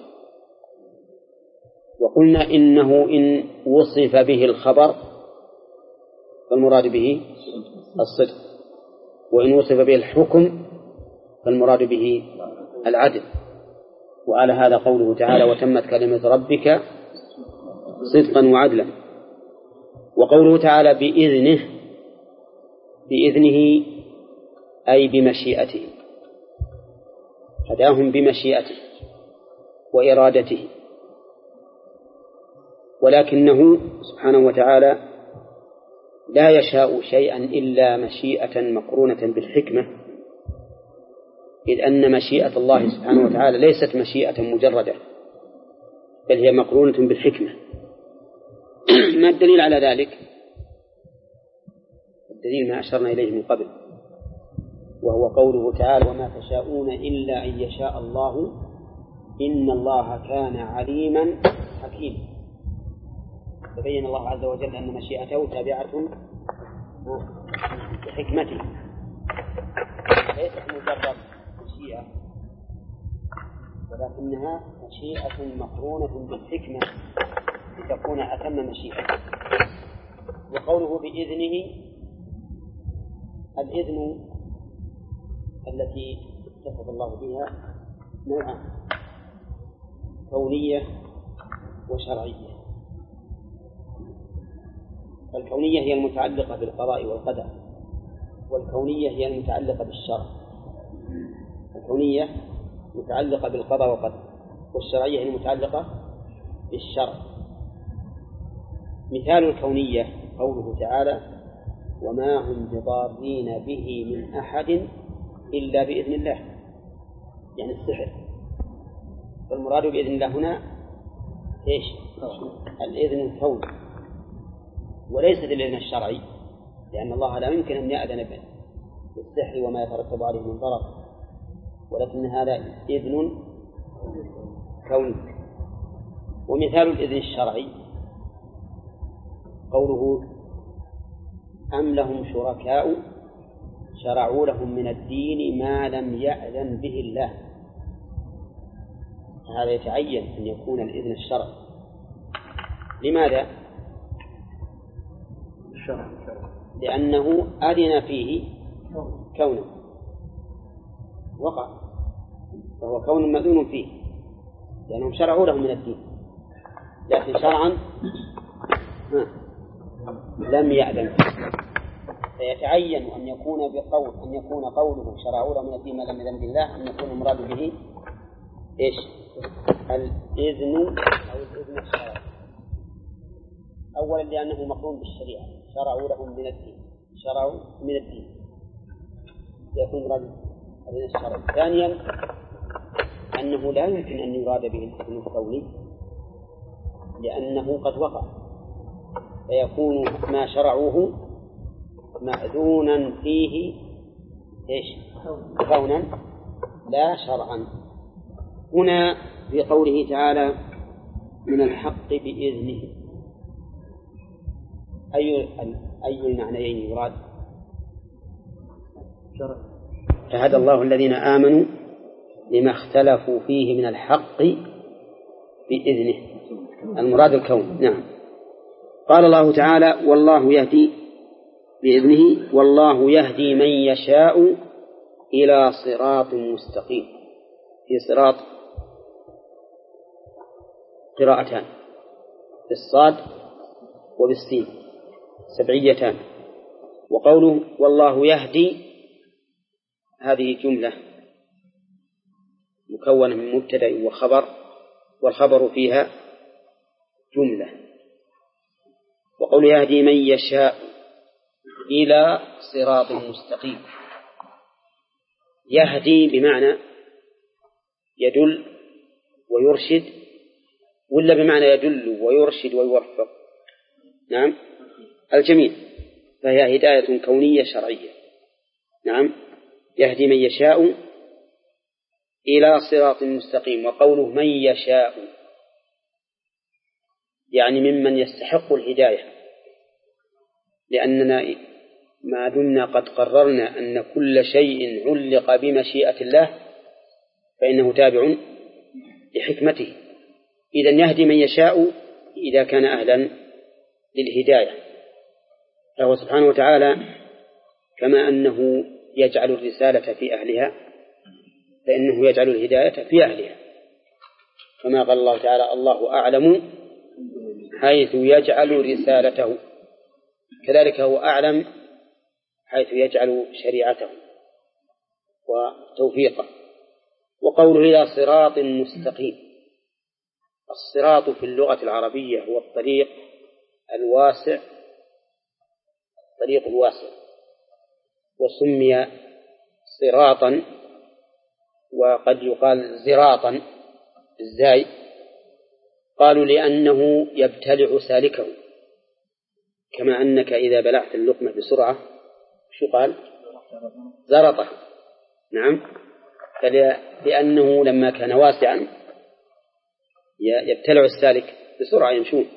وقلنا إنه إن وصف به الخبر فالمراد به الصدق، وإن وصف به الحكم فالمراد به العدل. وعلى هذا قوله تعالى وتمت كلمة ربك صدقا وعدلا. وقوله تعالى بإذنه، بإذنه أي بمشيئته، هداهم بمشيئته وإرادته، ولكنه سبحانه وتعالى لا يشاء شيئا إلا مشيئة مقرونة بالحكمة، إذ أن مشيئة الله سبحانه وتعالى ليست مشيئة مجردة، بل هي مقرونة بالحكمة. ما الدليل على ذلك؟ الدليل ما أشرنا إليه من قبل، وهو قوله تعالى وما تشاءون إلا أن يشاء الله إن الله كان عليما حكيما. تبين الله عز وجل أن مشيئته تابعة لحكمته، ليست مجرد مشيئة، ولكنها مشيئة مقرونة بالحكمة لتكون أتم مشيئة. وقوله بإذنه، الإذن التي اتصف الله بها نوعان، كونية وشرعية. الكونية هي المتعلقة بالقضاء والقدر، والكونية هي المتعلقة بالشرع. الكونية متعلقة بالقضاء والقدر، والشرعية هي المتعلقة بالشرع. مثال الكونية قوله تعالى وما هم بضارين به من أحد إلا بإذن الله، يعني السحر. فالمراد بإذن الله هنا إيش؟ الإذن الكوني، وليس الإذن الشرعي، لأن الله لا يمكن أن يأذن بالسحر وما يترتب عليه من ضرر، ولكن هذا إذن كوني. ومثال الإذن الشرعي قوله أم لهم شركاء شرعوا لهم من الدين ما لم يأذن به الله. هذا يتعين أن يكون الإذن الشرعي. لماذا؟ لأنه أذن فيه كونه وقع، فهو كون مأذون فيه، لأنهم شرعوا لهم من الدين، لكن شرعا لم يأذن فيتعين أن يكون بقول أن يكون قوله شرعوا له من الدين ما لم يأذن بالله أن يكون المراد به إيش؟ الإذن أو الإذن الشرعي. أولا لأنه مقرون بالشريعة، شرعوا لهم من الدين، شرعوا من الدين يكون مراد الإذن الشرعي. ثانيا أنه لا يمكن أن يراد به الإذن القولي لأنه قد وقع، فيكون ما شرعوه مأذونا فيه إيش؟ كونا لا شرعا. هنا في قوله تعالى من الحق بإذنه أي أي المعنيين يراد؟ فهدى الله الذين آمنوا لما اختلفوا فيه من الحق بإذنه، المراد الكون. نعم. قال الله تعالى والله يهدي بإذنه والله يهدي من يشاء إلى صراط مستقيم. في صراط قراءتان بالصاد وبالسين سبعيتان. وقوله والله يهدي هذه جملة مكونة من مبتدأ وخبر، والخبر فيها جملة. وقوله يهدي من يشاء إلى صراط مستقيم، يهدي بمعنى يدل ويرشد ولا بمعنى يدل ويرشد ويوفق؟ نعم الجميع، فهي هداية كونية شرعية. نعم يهدي من يشاء إلى صراط مستقيم. وقوله من يشاء يعني ممن يستحق الهداية، لأننا ما دمنا قد قررنا أن كل شيء علق بمشيئة الله فإنه تابع لحكمته. إذن يهدي من يشاء إذا كان أهلا للهداية، فهو سبحانه وتعالى كما أنه يجعل الرسالة في أهلها فإنه يجعل الهداية في أهلها، كما قال الله تعالى الله أعلم حيث يجعل رسالته، كذلك هو أعلم حيث يجعل شريعته وتوفيقه. وقوله إلى صراط مستقيم، الصراط في اللغة العربية هو الطريق الواسع، الطريق الواسع، وسمي صراطا وقد يقال زراطا بالزاي. قالوا لأنه يبتلع سالكه، كما أنك إذا بلعت اللقمة بسرعة شو قال؟ زرطه. نعم، لأنه لما كان واسعا يبتلع السالك بسرعة يمشون،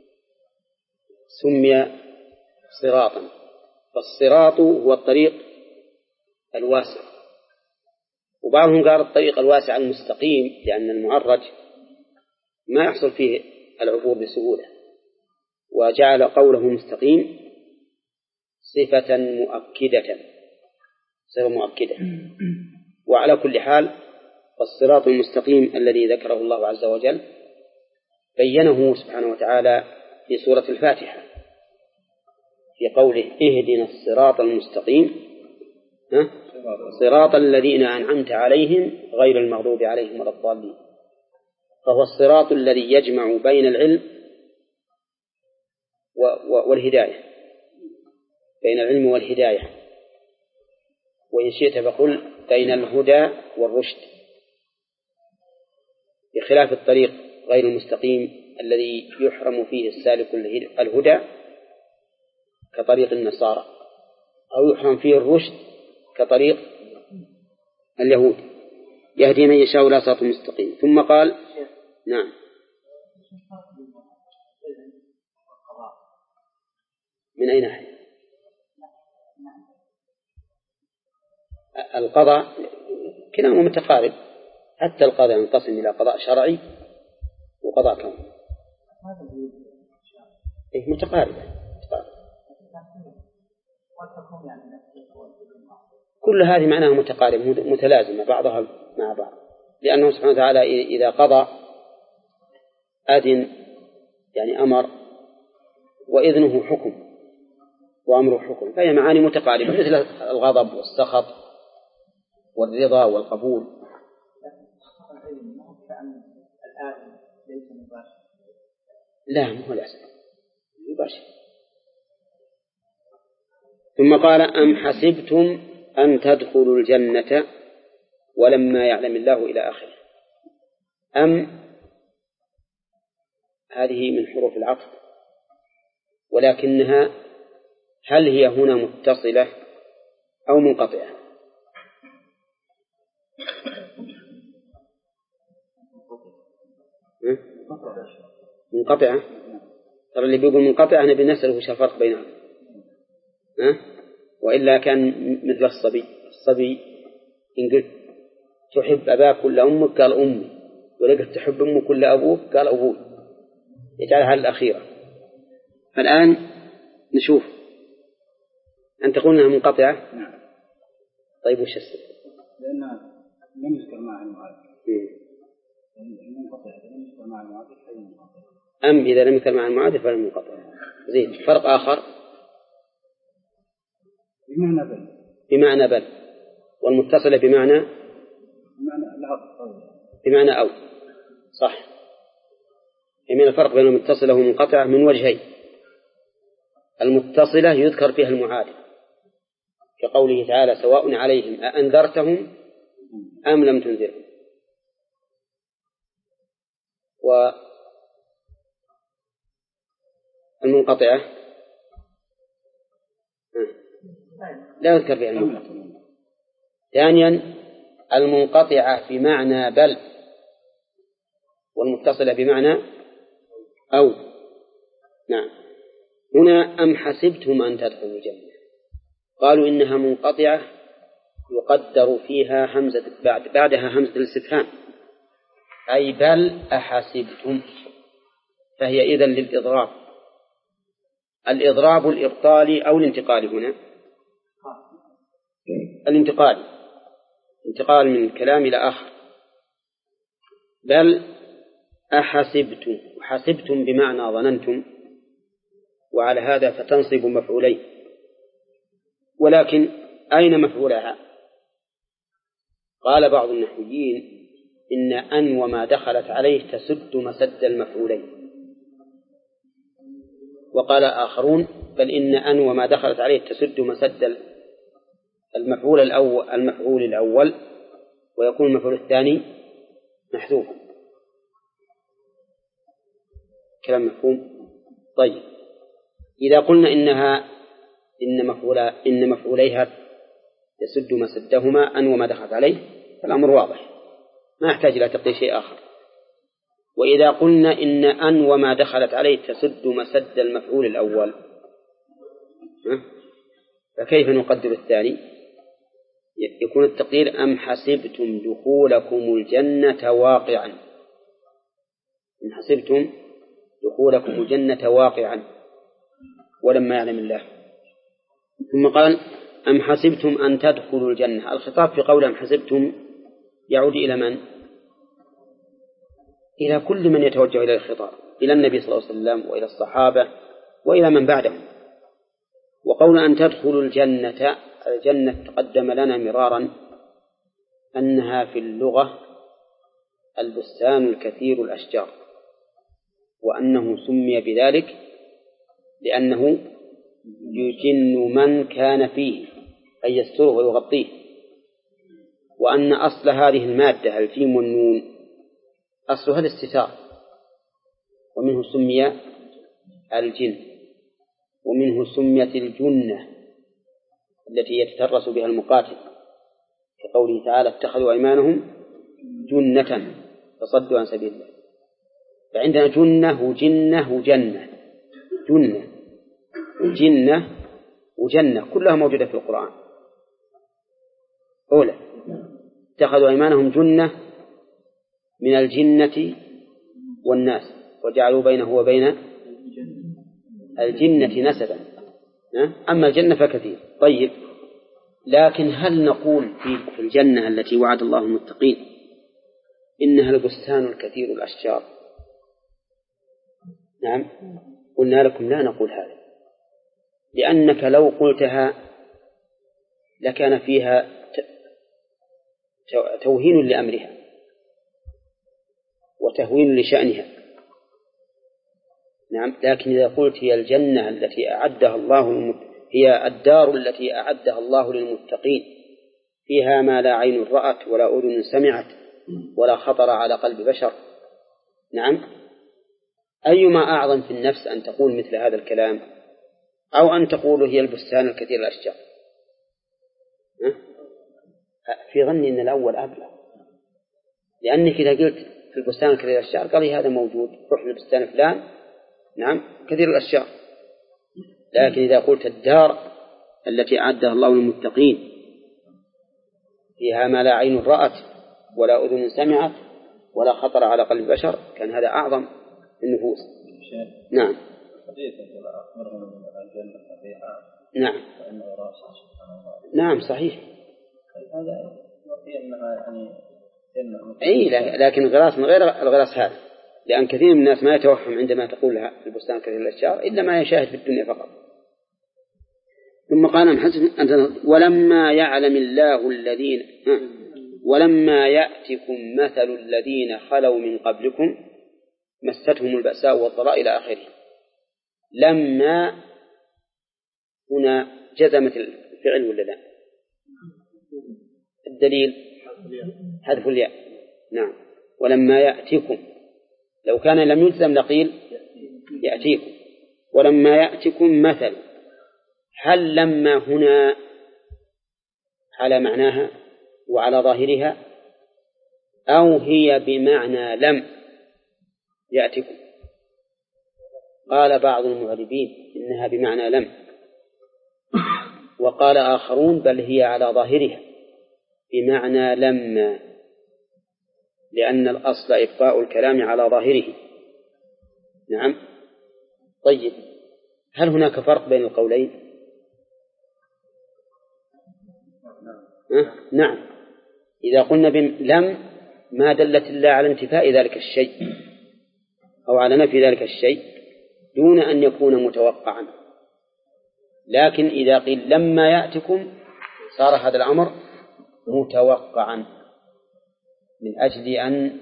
سمي صراطا. فالصراط هو الطريق الواسع. وبعضهم قال الطريق الواسع المستقيم لأن المعرج ما يحصل فيه العبور بسهولة، وجعل قوله مستقيم صفة مؤكدة، صفة مؤكدة. وعلى كل حال فالصراط المستقيم الذي ذكره الله عز وجل بينه سبحانه وتعالى في سورة الفاتحة في قوله اهدنا الصراط المستقيم صراط الذين أنعمت عليهم غير المغضوب عليهم ولا الضالين. فهو الصراط الذي يجمع بين العلم والهداية، بين العلم والهداية، وإن شئت فقل بين الهدى والرشد، بخلاف الطريق غير المستقيم الذي يحرم فيه السالك الهدى كطريق النصارى، أو يحرم فيه الرشد كطريق اليهود. يهدي من يشاء إلى صراط مستقيم. ثم قال نعم من أي ناحية؟ القضاء كلاهما متقارب، حتى القضاء ينقسم إلى قضاء شرعي وقضاء كوني. إيه متقاربة، كل هذه معناها متقارب متلازمة بعضها مع بعض، لأنه سبحانه وتعالى إذا قضى أذن يعني أمر، وإذنه حكم، وأمره حكم، فهي معاني متقاربة مثل الغضب والسخط والرضا والقبول. لا مو الأسد مباشر. ثم قال أم حسبتم أن تدخلوا الجنة ولما يعلم الله إلى آخره. أم هذه من حروف العطف، ولكنها هل هي هنا متصلة أو منقطعة؟ منقطعة. ترى اللي بيقول منقطعة أنا بنسأله وش الفرق بينهم، ها؟ وإلا كان مثل الصبي. الصبي إن قلت تحب أباك ولا أمك قال أمي، ولا قلت تحب أمك ولا أبوك قال أبوي، يجعلها الأخيرة. فالآن نشوف أن تقول أنها منقطعة. نعم. طيب وش السبب؟ لأنها لم يذكر معها المعارف. منقطعة لم يذكر معها المعارف فهي منقطعة. أم إذا لم يذكر معها المعارف فهي منقطعة. زين. فرق آخر بمعنى بل. بمعنى بل، والمتصلة بمعنى بمعنى العطف. بمعنى أو. صح. من الفرق بين المتصلة والمنقطعة من وجهين. المتصلة يذكر فيها المعارف كقوله تعالى سواء عليهم أأنذرتهم أم لم تنذرهم. والمنقطعة لا يذكر فيها المعارف. ثانيا المنقطعة بمعنى بل، والمتصلة بمعنى أو. نعم. هنا أم حسبتم أن تدخلوا الجنة، قالوا إنها منقطعة يقدر فيها همزة بعد بعدها همزة الاستفهام، أي بل أحسبتم، فهي إذن للإضراب. الإضراب الإبطالي أو الانتقالي هنا الانتقالي، انتقال من الكلام إلى آخر. بل أحسبتم، وحسبتم بمعنى ظننتم، وعلى هذا فتنصب مفعولين. ولكن أين مفعولها؟ قال بعض النحويين إن أن وما دخلت عليه تسد مسد المفعولين، وقال آخرون بل إن أن وما دخلت عليه تسد مسد المفعول الأول المفعول الأول ويكون المفعول الثاني محذوفا. كلام مفهوم؟ طيب إذا قلنا إنها إن مفعولا إن مفعوليها يسد مسدهما أن وما دخلت عليه فالأمر واضح ما يحتاج إلى تقدير شيء آخر. وإذا قلنا إن أن وما دخلت عليه تسد مسد المفعول الأول فكيف نقدر الثاني؟ يكون التقدير أم حسبتم دخولكم الجنة واقعا، إن حسبتم دخولكم الجنة واقعا ولما يعلم الله. ثم قال أم حسبتم أن تدخلوا الجنة. الخطاب في قول أم حسبتم يعود إلى من؟ إلى كل من يتوجه إلى الخطاب، إلى النبي صلى الله عليه وسلم وإلى الصحابة وإلى من بعدهم. وقول أن تدخلوا الجنة، الجنة تقدم لنا مرارا أنها في اللغة البستان الكثير الأشجار، وأنه سمي بذلك لأنه يجن من كان فيه أي يستره ويغطيه. وأن أصل هذه المادة الجيم والنون أصلها الاستتار، ومنه سمي الجن، ومنه سميت الجنة التي يتترس بها المقاتل كقوله تعالى اتخذوا أيمانهم جنة فصدوا عن سبيل الله. فعندنا جنة وجنة وجنة، جنة وجنة وجنة كلها موجودة في القرآن. أولى اتخذوا أيمانهم جنة من الجنة والناس وجعلوا بينه وبين الجنة نسبا، أما الجنة فكثير. طيب لكن هل نقول في الجنة التي وعد الله المتقين إنها البستان الكثير الأشجار؟ نعم قلنا لكم لا نقول هذا، لأنك لو قلتها لكان فيها توهين لأمرها وتهوين لشأنها. نعم، لكن إذا قلت هي الجنة التي أعدها الله للمت... هي الدار التي أعدها الله للمتقين فيها ما لا عين رأت ولا أذن سمعت ولا خطر على قلب بشر. نعم، أيما أعظم في النفس أن تقول مثل هذا الكلام أو أن تقول هي البستان الكثير الأشجار؟ في ظني أن الأول أبلغ، لأنك إذا قلت في البستان الكثير الأشجار قال لي هذا موجود، روح للبستان فلان نعم كثير الأشجار. لكن إذا قلت الدار التي أعدها الله للمتقين فيها ما لا عين رأت ولا أذن سمعت ولا خطر على قلب بشر كان هذا أعظم النفوس. نعم. نعم. نعم صحيح. أي لكن الغراس من غير الغراس هذا، لأن كثير من الناس ما يتوهم عندما تقول لها في البستان كثير الأشجار إلا ما يشاهد في الدنيا فقط. ثم قال أم حسبتم ولما يعلم الله الذين ولما يأتكم مثل الذين خلوا من قبلكم مستهم البأساء والضراء إلى آخره. لما هنا جزمت الفعل ولا لا؟ الدليل حذف الياء. نعم، ولما يأتكم، لو كان لم يلزم لقيل يأتيكم. ولما يأتكم مثل، هل لما هنا على معناها وعلى ظاهرها أو هي بمعنى لم يأتكم؟ قال بعض المعربين إنها بمعنى لم، وقال آخرون بل هي على ظاهرها بمعنى لما، لأن الأصل إبقاء الكلام على ظاهره. نعم. طيب، هل هناك فرق بين القولين؟ أه؟ نعم، إذا قلنا لم ما دلت إلا على انتفاء ذلك الشيء أو على نفي ذلك الشيء دون أن يكون متوقعا. لكن إذا قيل لما يأتكم صار هذا الأمر متوقعا من أجل أن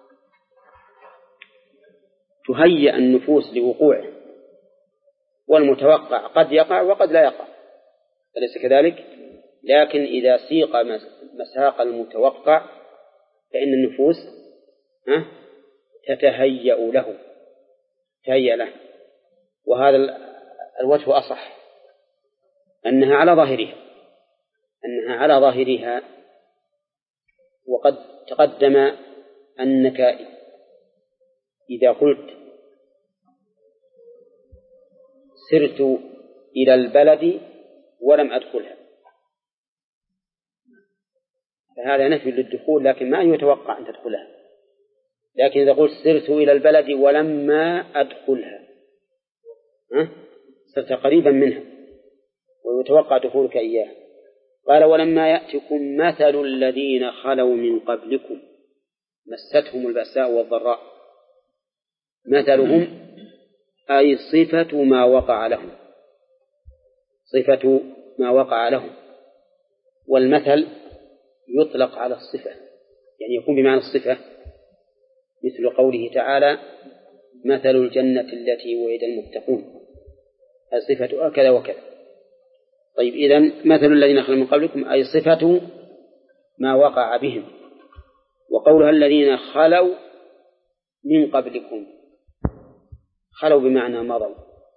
تهيئ النفوس لوقوعه، والمتوقع قد يقع وقد لا يقع، أليس كذلك؟ لكن إذا سيق مساق المتوقع فإن النفوس تتهيأ له تهيأ له وهذا الوجه أصح، أنها على ظاهرها أنها على ظاهرها وقد تقدم أنك إذا قلت سرت إلى البلد ولم أدخلها فهذا نفي للدخول، لكن ما يتوقع أن تدخلها. لكن إذا قلت سرت إلى البلد ولما أدخلها صرت قريبا منها ويتوقع دخولك إياها. قال ولما يأتكم مثل الذين خلوا من قبلكم مستهم البأساء والضراء. مثلهم أي صفة ما وقع لهم، صفة ما وقع لهم. والمثل يطلق على الصفة، يعني يكون بمعنى الصفة، مثل قوله تعالى مثل الجنة التي وعد المتقون صفتها كذا وكذا. طيب، إذن مثل الذين خلوا من قبلكم أي صفة ما وقع بهم. وقولها الذين خلوا من قبلكم، خلوا بمعنى مضوا،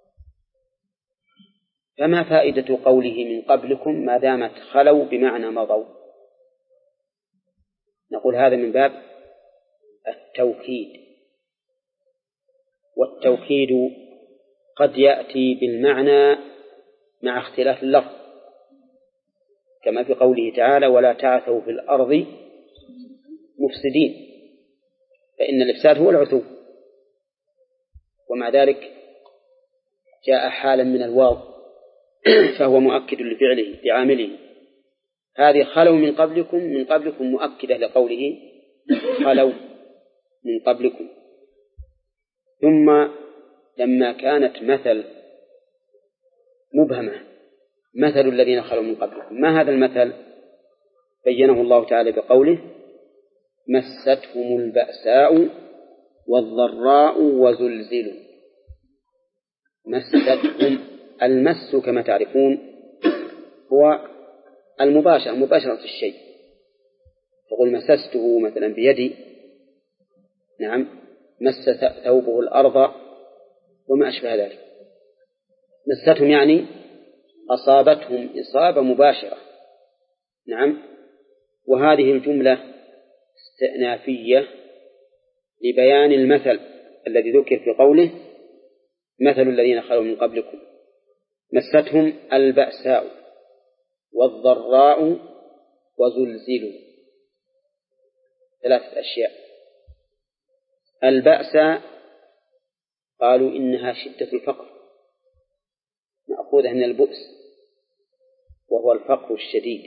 فما فائدة قوله من قبلكم ما دامت خلوا بمعنى مضوا؟ نقول هذا من باب التوكيد، والتوكيد قد يأتي بالمعنى مع اختلاف اللفظ، كما في قوله تعالى ولا تعثوا في الأرض مفسدين، فإن الإفساد هو العثو، ومع ذلك جاء حالا من الواو فهو مؤكد لفعله بعامله. هذه خلوا من قبلكم، من قبلكم مؤكدة لقوله خلوا من قبلكم. ثم لما كانت مثل مبهمة، مثل الذين خلوا من قبلكم. ما هذا المثل؟ بينه الله تعالى بقوله مستهم البأساء والضراء وزلزلوا. مستهم، المس كما تعرفون هو المباشرة، مباشرة الشيء. تقول مسسته مثلا بيدي، نعم، مس ثوبه الأرض وما أشبه ذلك. مستهم يعني أصابتهم إصابة مباشرة، نعم. وهذه الجملة استئنافية لبيان المثل الذي ذكر في قوله مثل الذين خلوا من قبلكم مستهم البأساء والضراء وزلزلوا. ثلاثة أشياء. البأس قالوا إنها شدة الفقر، مأخوذة من البؤس وهو الفقر الشديد.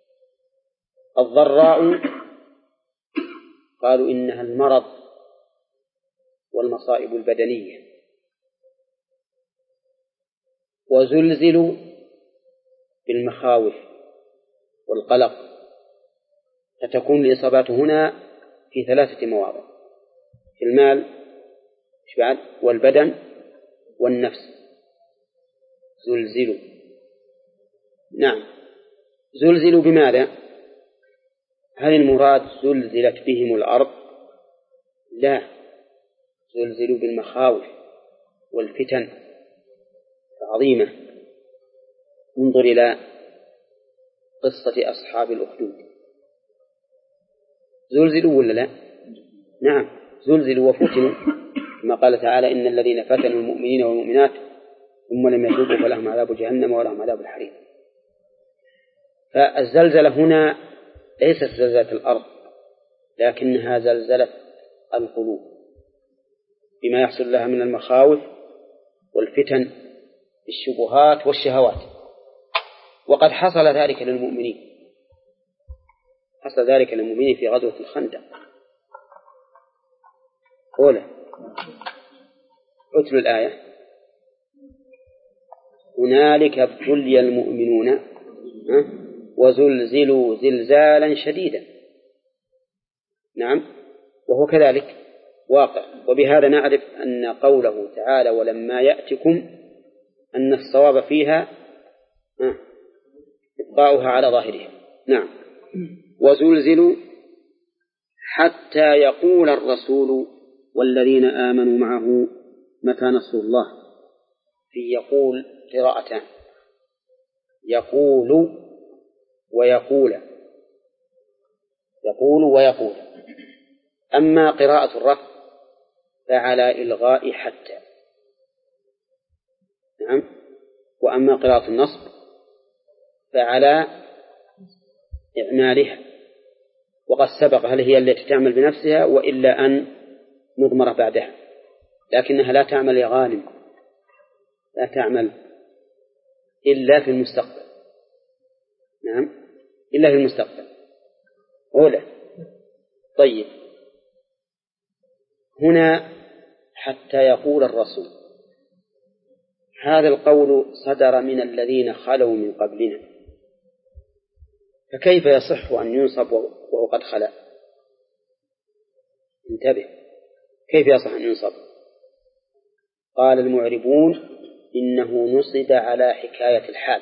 الضراء قالوا إنها المرض والمصائب البدنية. وزلزلوا بالمخاوف والقلق، فتكون الإصابات هنا في ثلاثة مواضع: في المال والبدن والنفس. زلزلوا، نعم. زلزلوا بماذا؟ هل المراد زلزلت بهم الأرض؟ لا، زلزلوا بالمخاوف والفتن العظيمة. انظر إلى قصة أصحاب الأخدود، زلزلوا ولا لا؟ نعم، زلزلوا وفتنوا، كما قال تعالى إن الذين فتنوا المؤمنين والمؤمنات ثم لم يتوبوا فلهم عذاب جهنم ولهم عذاب الحريق. فالزلزلة هنا ليست زلزلة الأرض، لكنها زلزلة القلوب بما يحصل لها من المخاوف والفتن الشبهات والشهوات. وقد حصل ذلك للمؤمنين، حصل ذلك للمؤمنين في غزوة الخندق. أولا أتلوا الآية: هنالك ابتلي المؤمنون وزلزلوا زلزالا شديدا. نعم، وهو كذلك واقع. وبهذا نعرف أن قوله تعالى ولما يأتكم أن الصواب فيها إبقاؤها على ظاهرها. نعم. وزلزلوا حتى يقول الرسول والذين آمنوا معه متى نصر الله. في يقول قراءتان: يقول ويقول، يقول ويقول. أما قراءة الرفع فعلى إلغاء حتى، نعم. وأما قراءة النصب فعلى إعمالها. وقد سبق هل هي التي تعمل بنفسها وإلا أن نضمر بعدها، لكنها لا تعمل يا غالب، لا تعمل إلا في المستقبل. نعم، إلا في المستقبل. أولى. طيب، هنا حتى يقول الرسول، هذا القول صدر من الذين خلوا من قبلنا، فكيف يصح أن ينصب وهو قد خلا؟ انتبه، كيف يصح أن ينصب؟ قال المعربون إنه نصب على حكاية الحال.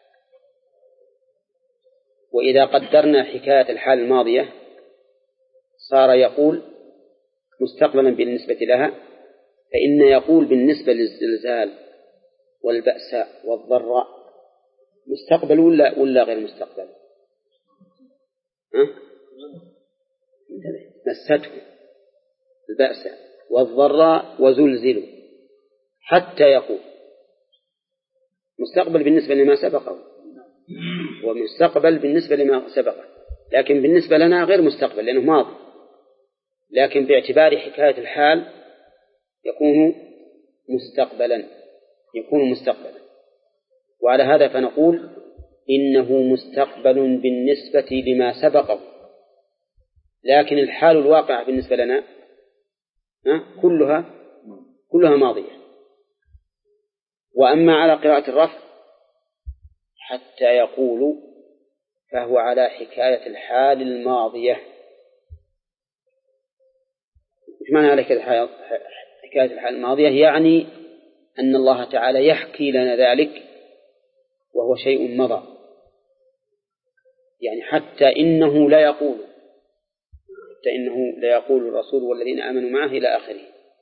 وإذا قدرنا حكاية الحال الماضية صار يقول مستقبلا بالنسبة لها، فإن يقول بالنسبة للزلزال والبأساء والضراء مستقبل ولا ولا غير مستقبل؟ ها؟ مسته البأساء والضراء وزلزلوا حتى يقول مستقبل بالنسبة لما سبقه ومستقبل بالنسبة لما سبقه، لكن بالنسبة لنا غير مستقبل لأنه ماضي، لكن باعتبار حكاية الحال يكون مستقبلا، يكون مستقبلا. وعلى هذا فنقول إنه مستقبل بالنسبة لما سبقه، لكن الحال الواقع بالنسبة لنا كلها كلها ماضية. وأما على قراءة الرفع حتى يقول فهو على حكاية الحال الماضية. إيش معنى على حكاية الحال الماضية؟ يعني أن الله تعالى يحكي لنا ذلك وهو شيء مضى، يعني حتى إنه لا يقول حتى إنه لا يقول الرسول والذين آمنوا معه إلى آخره.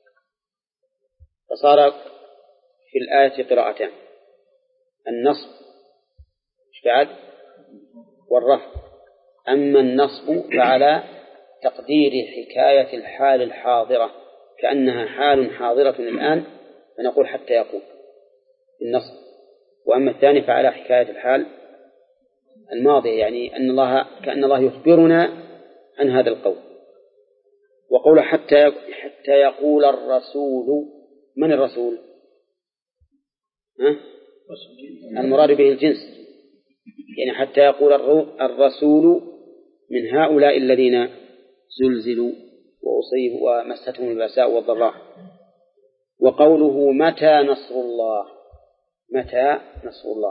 فصار في الآية قراءتان: النصب بعد والرفع. أما النصب فعلى تقدير حكاية الحال الحاضرة كأنها حال حاضرة الآن، فنقول حتى يقول النصب. وأما الثاني فعلى حكاية الحال الماضية، يعني أن الله كأن الله يخبرنا عن هذا القول. وقول حتى حتى يقول الرسول، من الرسول؟ ها؟ المراد به الجنس، يعني حتى يقول الرسول من هؤلاء الذين زلزلوا وأصيبوا ومستهم البأساء والضراء. وقوله متى نصر الله، متى نصر الله،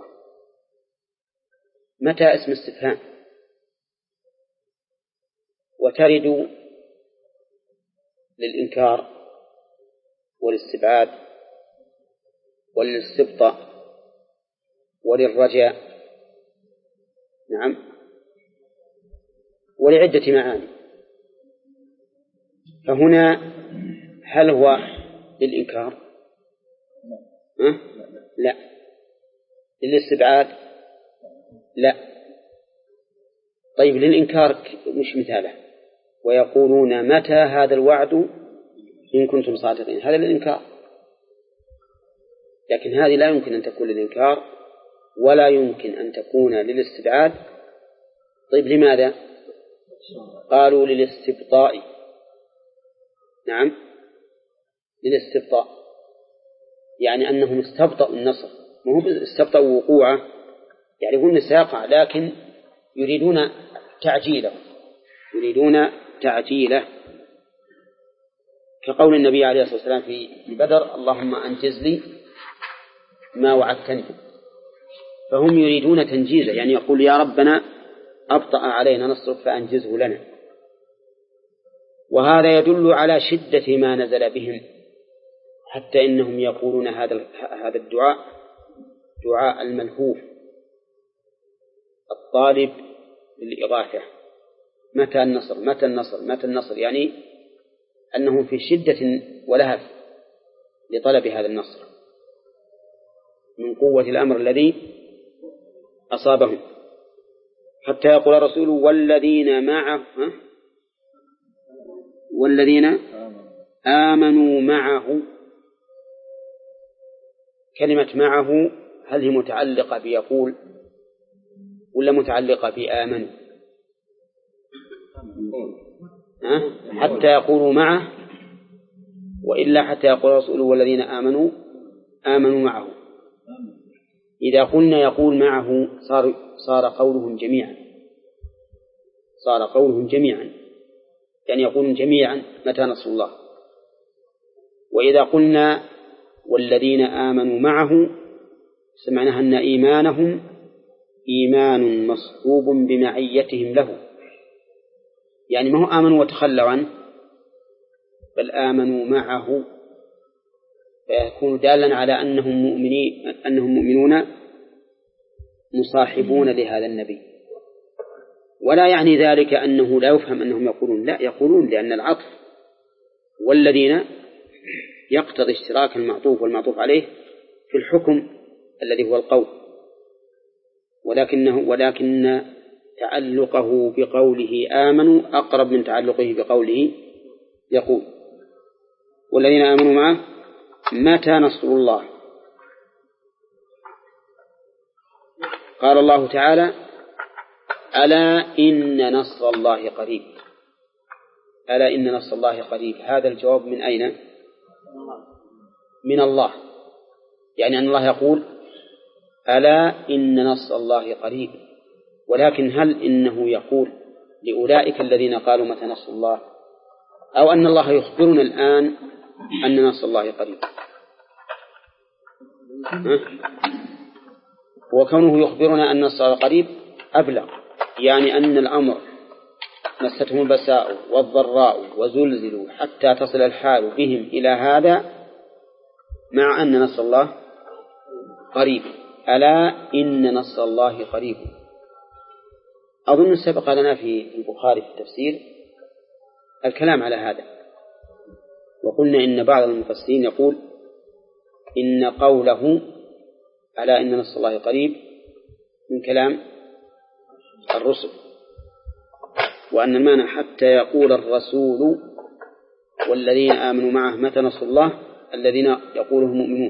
متى اسم استفهام، وترد للإنكار والاستبعاد وللاستبطاء وللرجاء، نعم، ولعدة معاني. فهنا هل هو للإنكار؟ أه؟ لا. للاستبعاد؟ لا. طيب للإنكار مش مثاله، ويقولون متى هذا الوعد إن كنتم صادقين، هذا للإنكار، لكن هذه لا يمكن أن تكون للإنكار ولا يمكن أن تكون للاستبعاد. طيب لماذا؟ قالوا للاستبطاء، نعم للاستبطاء، يعني أنهم استبطأوا النصر، ما هو استبطأوا وقوعه، يعني يقولون سيقع لكن يريدون تعجيله يريدون تعجيله كقول النبي عليه الصلاة والسلام في بدر: اللهم أنجز لي ما وعدتني. فهم يريدون تنجيزه، يعني يقول يا ربنا أبطأ علينا نصرك فأنجزه لنا. وهذا يدل على شدة ما نزل بهم، حتى إنهم يقولون هذا هذا الدعاء دعاء الملهوف الطالب للإغاثة: متى النصر متى النصر متى النصر، يعني أنهم في شدة ولهف لطلب هذا النصر من قوة الأمر الذي أصابهم. حتى يقول الرسول والذين معه والذين آمنوا معه. كلمة معه هل هي متعلقة بيقول ولا متعلقة بآمنوا؟ حتى يقولوا معه، وإلا حتى يقول الرسول والذين آمنوا آمنوا معه. إذا قلنا يقول معه صار صار قولهم جميعا صار قولهم جميعا يعني يقولون جميعا متى نصر الله. وإذا قلنا والذين آمنوا معه سمعناها أن إيمانهم إيمان مصحوب بمعيتهم له، يعني ما هو آمنوا وتخلوا عنه، بل آمنوا معه، فيكون دالا على أنهم مؤمنين أنهم مؤمنون مصاحبون لهذا النبي. ولا يعني ذلك أنه لا يفهم أنهم يقولون، لا، يقولون، لأن العطف والذين يقتضي اشتراك المعطوف والمعطوف عليه في الحكم الذي هو القول، ولكنه ولكن تعلقه بقوله آمنوا أقرب من تعلقه بقوله يقول. والذين آمنوا معه متى نصر الله. قال الله تعالى ألا إن نصر الله قريب. ألا إن نصر الله قريب، هذا الجواب من أين؟ من الله، يعني أن الله يقول ألا إن نصر الله قريب. ولكن هل إنه يقول لأولئك الذين قالوا متى نصر الله، أو أن الله يخبرنا الآن أن نصر الله قريب؟ وكونه يخبرنا أن النصر قريب أبلغ، يعني أن الأمر مستهم البساء والضراء وزلزلوا حتى تصل الحال بهم إلى هذا، مع أن نصر الله قريب. ألا إن نصر الله قريب. أظن سبق لنا في البخاري في التفسير الكلام على هذا، وقلنا إن بعض المفسرين يقول إن قوله ألا إن نصر الله قريب من كلام الرسل، وأن المعنى حتى يقول الرسول والذين آمنوا معه متى نصر الله الذين يقوله المؤمنون،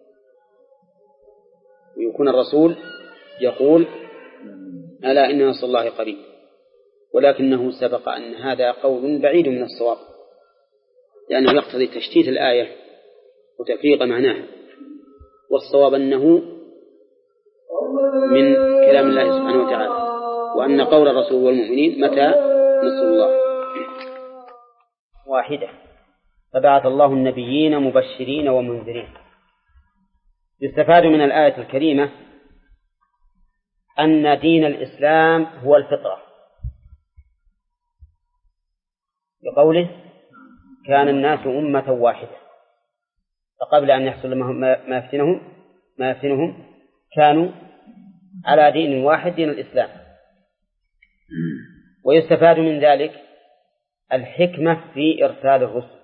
ويكون الرسول يقول ألا إن نصر الله قريب، ولكنه سبق أن هذا قول بعيد من الصواب، لأنه يقتضي تشتيت الآية وتفريق معناها، والصواب أنه من كلام الله سبحانه وتعالى، وأن قول الرسول والمؤمنين متى نصر الله واحدة. فبعث الله النبيين مبشرين ومنذرين. يستفاد من الآية الكريمة أن دين الإسلام هو الفطرة، بقوله كان الناس أمة واحدة، فقبل أن يحصل ما يفتنهم ما يفتنهم كانوا على دين واحد، دين الإسلام. ويستفاد من ذلك الحكمة في إرسال الرسل،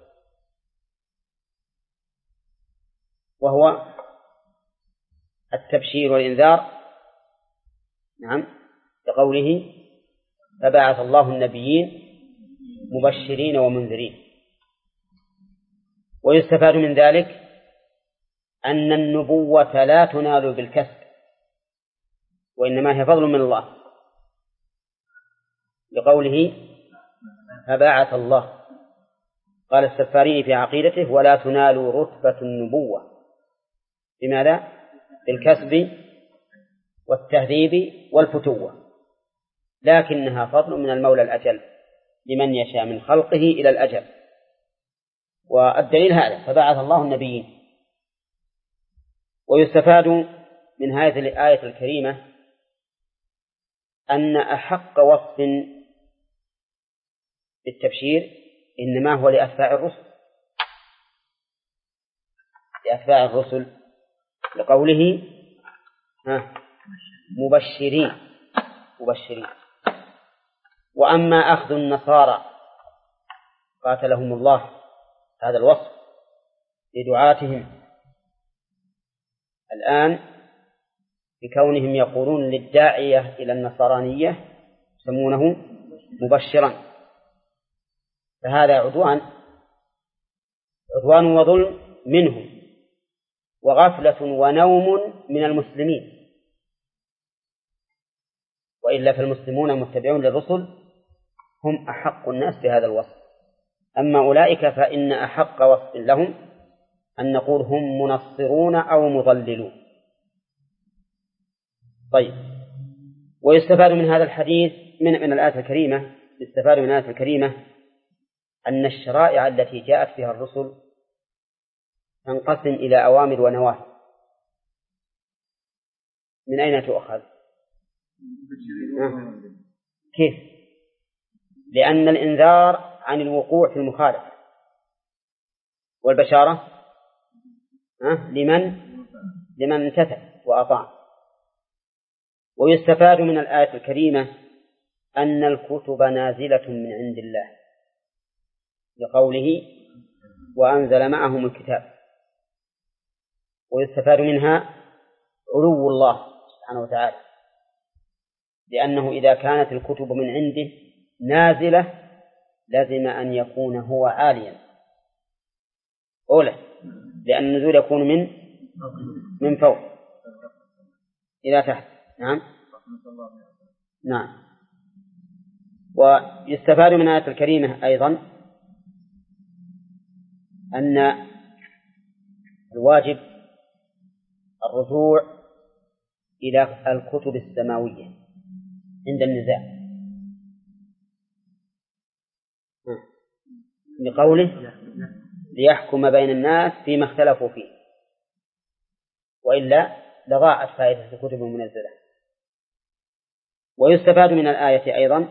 وهو التبشير والإنذار. نعم، بقوله فبعث الله النبيين مبشرين ومنذرين. ويستفاد من ذلك أن النبوة لا تنال بالكسب، وإنما هي فضل من الله، بقوله فبعث الله. قال السفاريني في عقيدته ولا تنال رتبة النبوة بماذا؟ بالكسب والتهذيب والفتوة، لكنها فضل من المولى الأجل لمن يشاء من خلقه إلى الأجل. والدليل هذا فبعث الله النبيين. ويستفاد من هذه الآية الكريمة أن أحق وصف بالتبشير إنما هو لأتباع الرسل لأتباع الرسل لقوله مبشرين مبشرين. وأما أخذ النصارى قاتلهم الله هذا الوصف لدعاتهم الآن بكونهم يقولون للداعية إلى النصرانية يسمونه مبشرا، فهذا عدوان عدوان وظلم منهم وغفلة ونوم من المسلمين، وإلا فالمسلمون المتبعون للرسل هم أحق الناس بهذا الوصف. أما أولئك فإن أحق وصف لهم أن نقول هم منصرون أو مضللون. طيب، ويستفاد من هذا الحديث من من الآية الكريمة يستفاد من الآية الكريمة أن الشرائع التي جاءت بها الرسل تنقسم إلى أوامر ونواهي. من أين تؤخذ؟ آه. كيف؟ لأن الإنذار عن الوقوع في المخالفة، والبشارة آه. لمن لمن امتثل وأطاع. ويستفاد من الآية الكريمة أن الكتب نازلة من عند الله لقوله وأنزل معهم الكتاب. ويستفاد منها علو الله سبحانه وتعالى، لأنه إذا كانت الكتب من عنده نازلة لازم أن يكون هو عاليا أولا، لأن النزول يكون من من فوق إلى تحت. نعم نعم. ويستفاد من الآية الكريمة أيضا أن الواجب الرجوع إلى الكتب السماوية عند النزاع، لقوله ليحكم بين الناس فيما اختلفوا فيه، وإلا لضاعت فائدة الكتب المنزلة. ويستفاد من الآية أيضا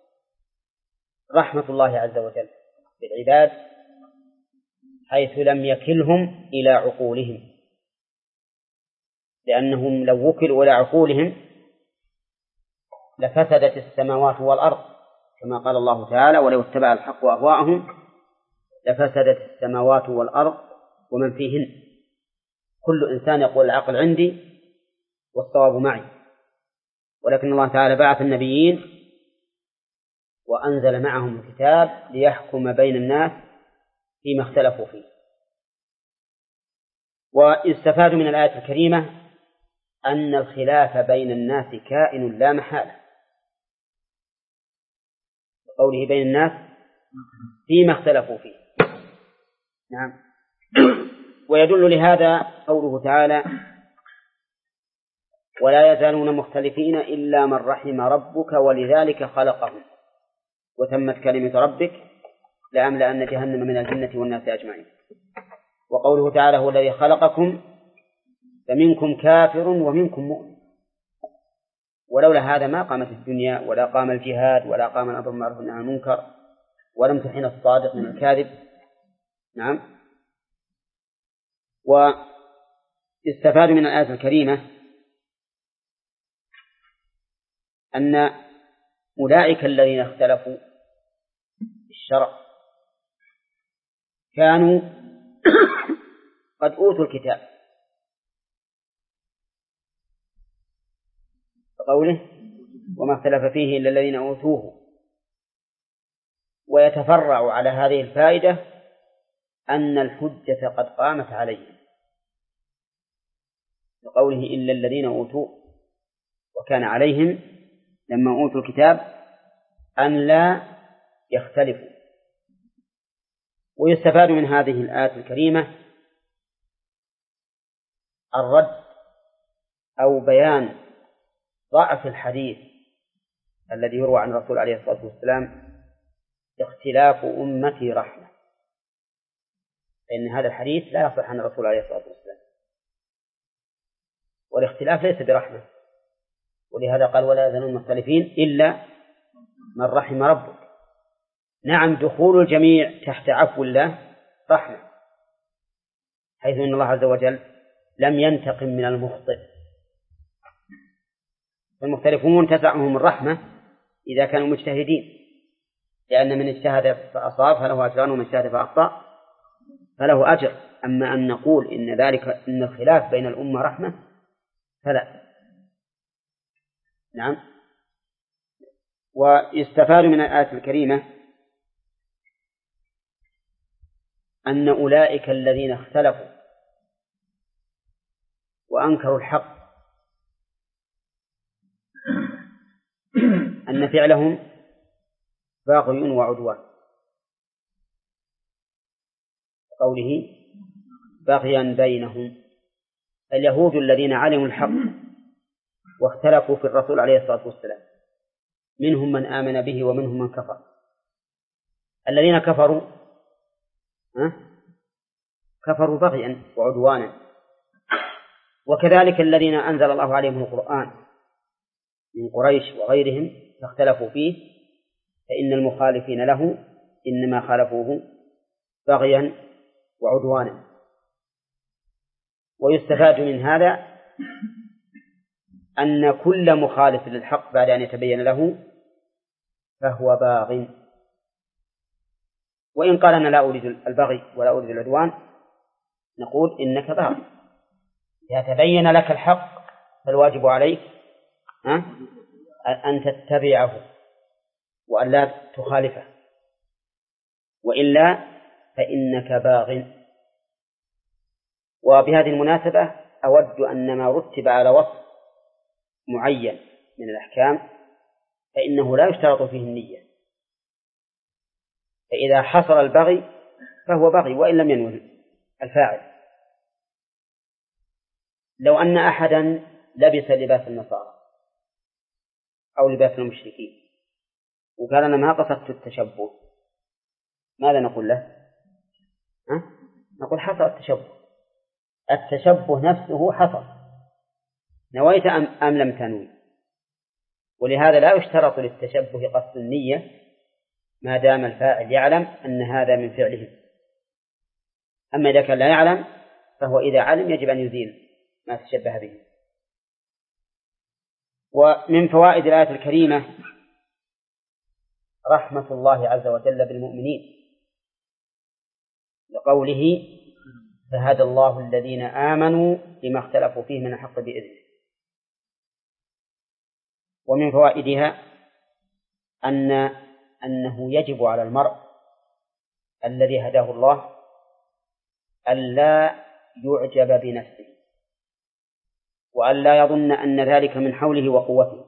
رحمة الله عز وجل بالعباد حيث لم يكلهم إلى عقولهم، لأنهم لو وكلوا إلى عقولهم لفسدت السماوات والأرض، كما قال الله تعالى: ولو اتبع الحق أهواءهم لفسدت السماوات والأرض ومن فيهن. كل إنسان يقول العقل عندي والصواب معي، ولكن الله تعالى بعث النبيين وأنزل معهم الكتاب ليحكم بين الناس فيما اختلفوا فيه. ويستفاد من الآية الكريمة أن الخلاف بين الناس كائن لا محالة، قوله بين الناس فيما اختلفوا فيه. نعم. ويدل لهذا قوله تعالى: ولا يزالون مختلفين إلا من رحم ربك ولذلك خلقهم وتمت كلمة ربك لأملأن جهنم من الجنة والناس أجمعين. وقوله تعالى: هو الذي خلقكم فمنكم كافر ومنكم مؤمن. ولولا هذا ما قامت الدنيا ولا قام الجهاد ولا قام الأمر بالمعروف والنهي عن المنكر ولم تحن الصادق من الكاذب. نعم. واستفاد من الآية الكريمة أن أولئك الذين اختلفوا في الشرع كانوا قد أوتوا الكتاب، قوله: وما اختلف فيه إلا الذين أوتوه. ويتفرع على هذه الفائدة أن الحجة قد قامت عليهم، بقوله: إلا الذين أوتوه، وكان عليهم لما أوتوا الكتاب أن لا يختلفوا. ويستفاد من هذه الآية الكريمة الرد أو بيان ضعف الحديث الذي يروى عن الرسول عليه الصلاة والسلام: اختلاف أمتي رحمة. فإن هذا الحديث لا يصح عن الرسول عليه الصلاة والسلام، والاختلاف ليس برحمة. ولهذا قال: ولا يزالون مختلفين إلا من رحم ربك. نعم، دخول الجميع تحت عفو الله رحمة، حيث أن الله عز وجل لم ينتقم من المخطئ. المختلفون تسعهم الرحمة إذا كانوا مجتهدين، لأن من اجتهد فأصاب فله أجران ومن اجتهد فأخطأ فله أجر. أما أن نقول إن ذلك إن الخلاف بين الأمة رحمة فلا. نعم. ويستفاد من الآية الكريمة أن أولئك الذين اختلفوا وأنكروا الحق أن فعلهم باغي وعدوان، قوله: بغيا بينهم. اليهود الذين علموا الحق واختلفوا في الرسول عليه الصلاة والسلام منهم من آمن به ومنهم من كفر. الذين كفروا أه؟ كفروا بغيا وعدوانا. وكذلك الذين أنزل الله عليهم القرآن من قريش وغيرهم فاختلفوا فيه، فإن المخالفين له إنما خالفوه بغيا وعدوانا. ويستفاد من هذا أن كل مخالف للحق بعد أن يتبين له فهو باغ. وإن قال أنا لا أريد البغي ولا أريد العدوان، نقول إنك باغ. إذا تبين لك الحق فالواجب عليك أن تتبعه وأن لا تخالفه، وإلا فإنك باغ. وبهذه المناسبة أود أن ما رتب على وصف معين من الأحكام فإنه لا يشترط فيه النية، فإذا حصل البغي فهو بغي وإن لم ينوه الفاعل. لو أن أحدا لبس لباس النصارى أو لباس المشركين وقال أنا ما قصدت التشبه، ماذا نقول له؟ ها؟ نقول حصل التشبه، التشبه نفسه حصل، نويت أم, أم لم تنوي. ولهذا لا يشترط للتشبه قصد النية ما دام الفاعل يعلم أن هذا من فعله. أما إذا كان لا يعلم فهو إذا علم يجب أن يزيل ما تشبه به. ومن فوائد الآية الكريمة رحمة الله عز وجل بالمؤمنين لقوله فهدى الله الذين آمنوا لما اختلفوا فيه من الحق بإذنه. ومن فوائدها أن أنه يجب على المرء الذي هداه الله ألا يعجب بنفسه وألا يظن أن ذلك من حوله وقوته،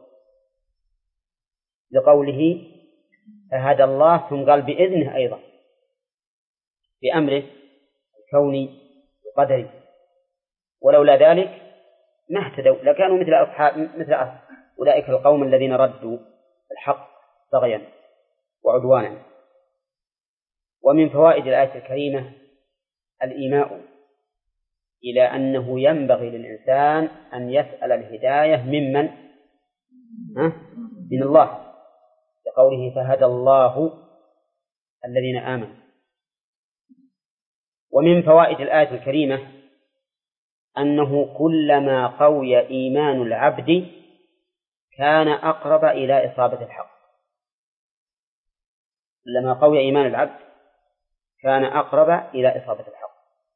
لقوله فهدى الله ثم قال بإذنه أيضا بأمره الكوني وقدري، ولولا ذلك ما اهتدوا لكانوا مثل أصحاب مثل أولئك القوم الذين ردوا الحق بغيا وعدوانا. ومن فوائد الآية الكريمة الإيماء إلى أنه ينبغي للإنسان أن يسأل الهداية ممن ها؟ من الله، لقوله فهدى الله الذين آمنوا. ومن فوائد الآية الكريمة أنه كلما قوي إيمان العبد كان أقرب إلى إصابة الحق. كلما قوي إيمان العبد كان أقرب إلى إصابة الحق.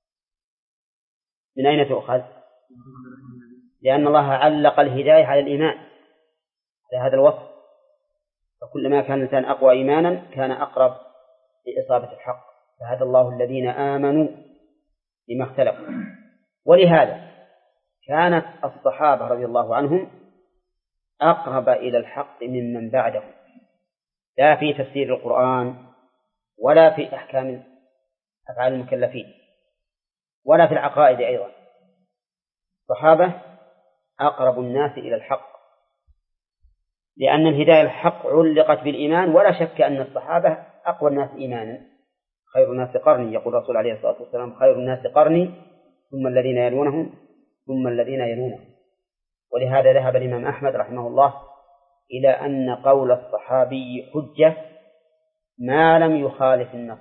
من أين تؤخذ؟ لأن الله علق الهداية على الإيمان على هذا الوصف، فكلما كان الإنسان أقوى إيمانا كان أقرب لإصابة الحق. فهدى الله الذين آمنوا لما اختلفوا. ولهذا كانت الصحابة رضي الله عنهم أقرب إلى الحق ممن بعدهم، لا في تفسير القرآن ولا في أحكام أفعال المكلفين ولا في العقائد أيضا. الصحابة أقرب الناس إلى الحق لأن الهداية الحق علقت بالإيمان، ولا شك أن الصحابة أقوى الناس إيمانا. خير الناس قرني، يقول الرسول عليه الصلاة والسلام خير الناس قرني ثم الذين يلونهم ثم الذين يلونهم. ولهذا ذهب الإمام أحمد رحمه الله إلى أن قول الصحابي حجة ما لم يخالف النص،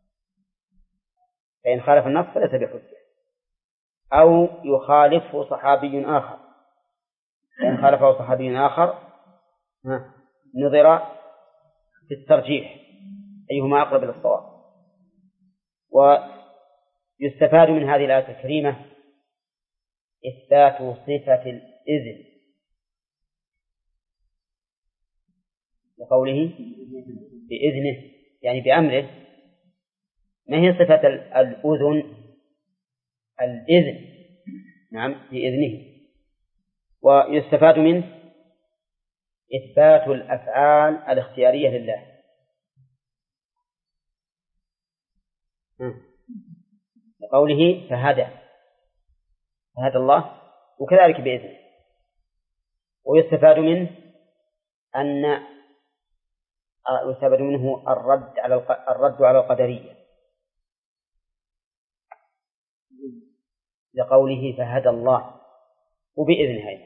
فإن خالف النص فليس بحجة، أو يخالفه صحابي آخر، فإن خالفه صحابي آخر نظر في الترجيح أيهما أقرب إلى الصواب. ويستفاد من هذه الآية الكريمة إثبات صفة الإذن لقوله بإذنه، يعني بأمره. ما هي صفة الأذن؟ الإذن، نعم بإذنه. ويستفاد منه إثبات الأفعال الاختيارية لله. لقوله فهدى فهدى الله وكذلك بإذنه. ويستفاد منه أن يستفاد منه الرد على الرد على القدرية لقوله فهدى الله وبإذنه أيضا.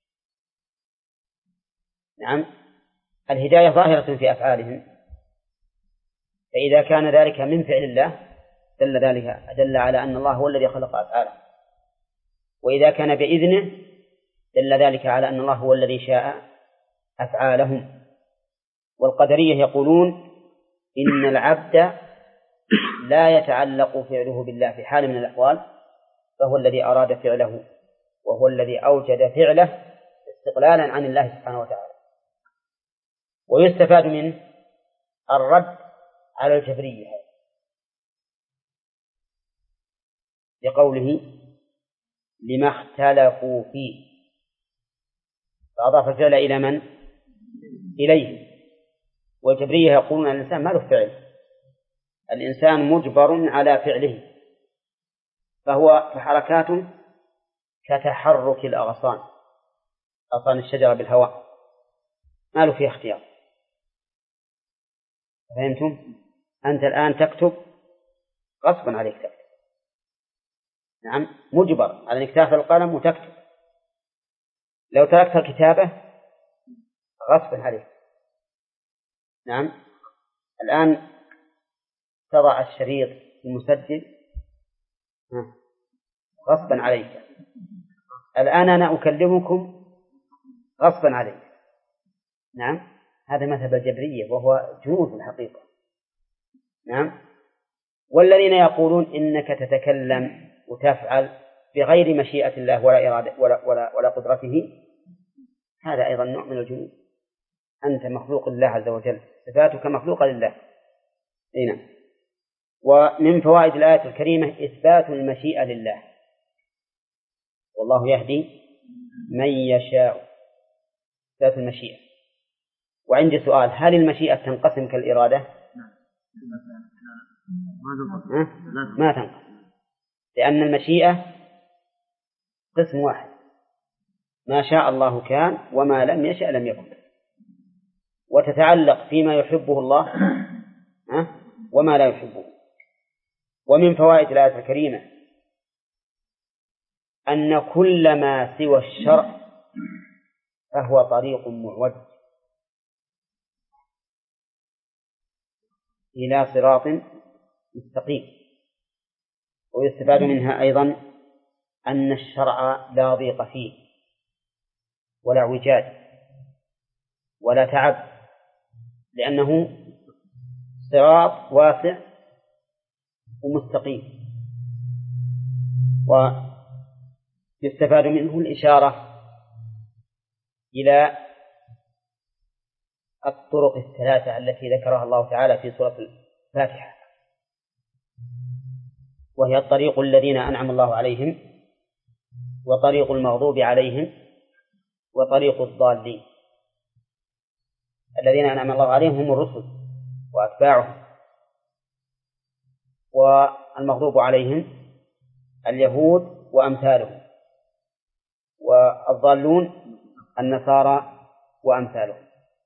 نعم الهداية ظاهرة في أفعالهم، فإذا كان ذلك من فعل الله دل ذلك دل على أن الله هو الذي خلق أفعاله، وإذا كان بإذنه دل ذلك على أن الله هو الذي شاء أفعالهم. والقدرية يقولون إن العبد لا يتعلق فعله بالله في حال من الأحوال، فهو الذي أراد فعله وهو الذي أوجد فعله استقلالا عن الله سبحانه وتعالى. ويستفاد منه الرد على الجبرية لقوله لما اختلفوا فيه، فأضاف الفعل إلى من؟ إليه. والجبرية يقولون أن الإنسان ما له فعل، الإنسان مجبر على فعله، فهو كحركاته كتحرك الأغصان، أغصان الشجرة بالهواء، ما له فيه اختيار. فهمتم؟ أنت الآن تكتب غصبا عليك تكتب، نعم مجبر على أنك تأخذ القلم وتكتب، لو تركت الكتابة غصب عليك. نعم. الآن تضع الشريط المسجل غصبا عليك. الآن أنا أكلمكم غصبا عليك. نعم. هذا مذهب الجبرية وهو جنون في الحقيقة. نعم. والذين يقولون إنك تتكلم وتفعل بغير مشيئة الله ولا إرادة ولا, ولا, ولا قدرته، هذا أيضا نوع من الجنون. أنت مخلوق الله عز وجل، صفاتك مخلوقة لله. هنا. ومن فوائد الآية الكريمة إثبات المشيئة لله، والله يهدي من يشاء. إثبات المشيئة. وعندي سؤال: هل المشيئة تنقسم كالإرادة؟ ما تنقسم، لأن المشيئة قسم واحد: ما شاء الله كان وما لم يشأ لم يكن، وتتعلق فيما يحبه الله وما لا يحبه. ومن فوائد الآية الكريمة أن كل ما سوى الشرع فهو طريق معوج إلى صراط مستقيم. ويستفاد منها أيضا أن الشرع لا ضيق فيه ولا اعوجاج ولا تعب، لأنه صراط واسع ومستقيم. ويستفاد منه الإشارة إلى الطرق الثلاثة التي ذكرها الله تعالى في سورة الفاتحة، وهي الطريق الذين أنعم الله عليهم، وطريق المغضوب عليهم، وطريق الضالين. الذين أنعم الله عليهم هم الرسل وأتباعهم، والمغضوب عليهم اليهود وأمثالهم، والضالون النصارى وأمثالهم.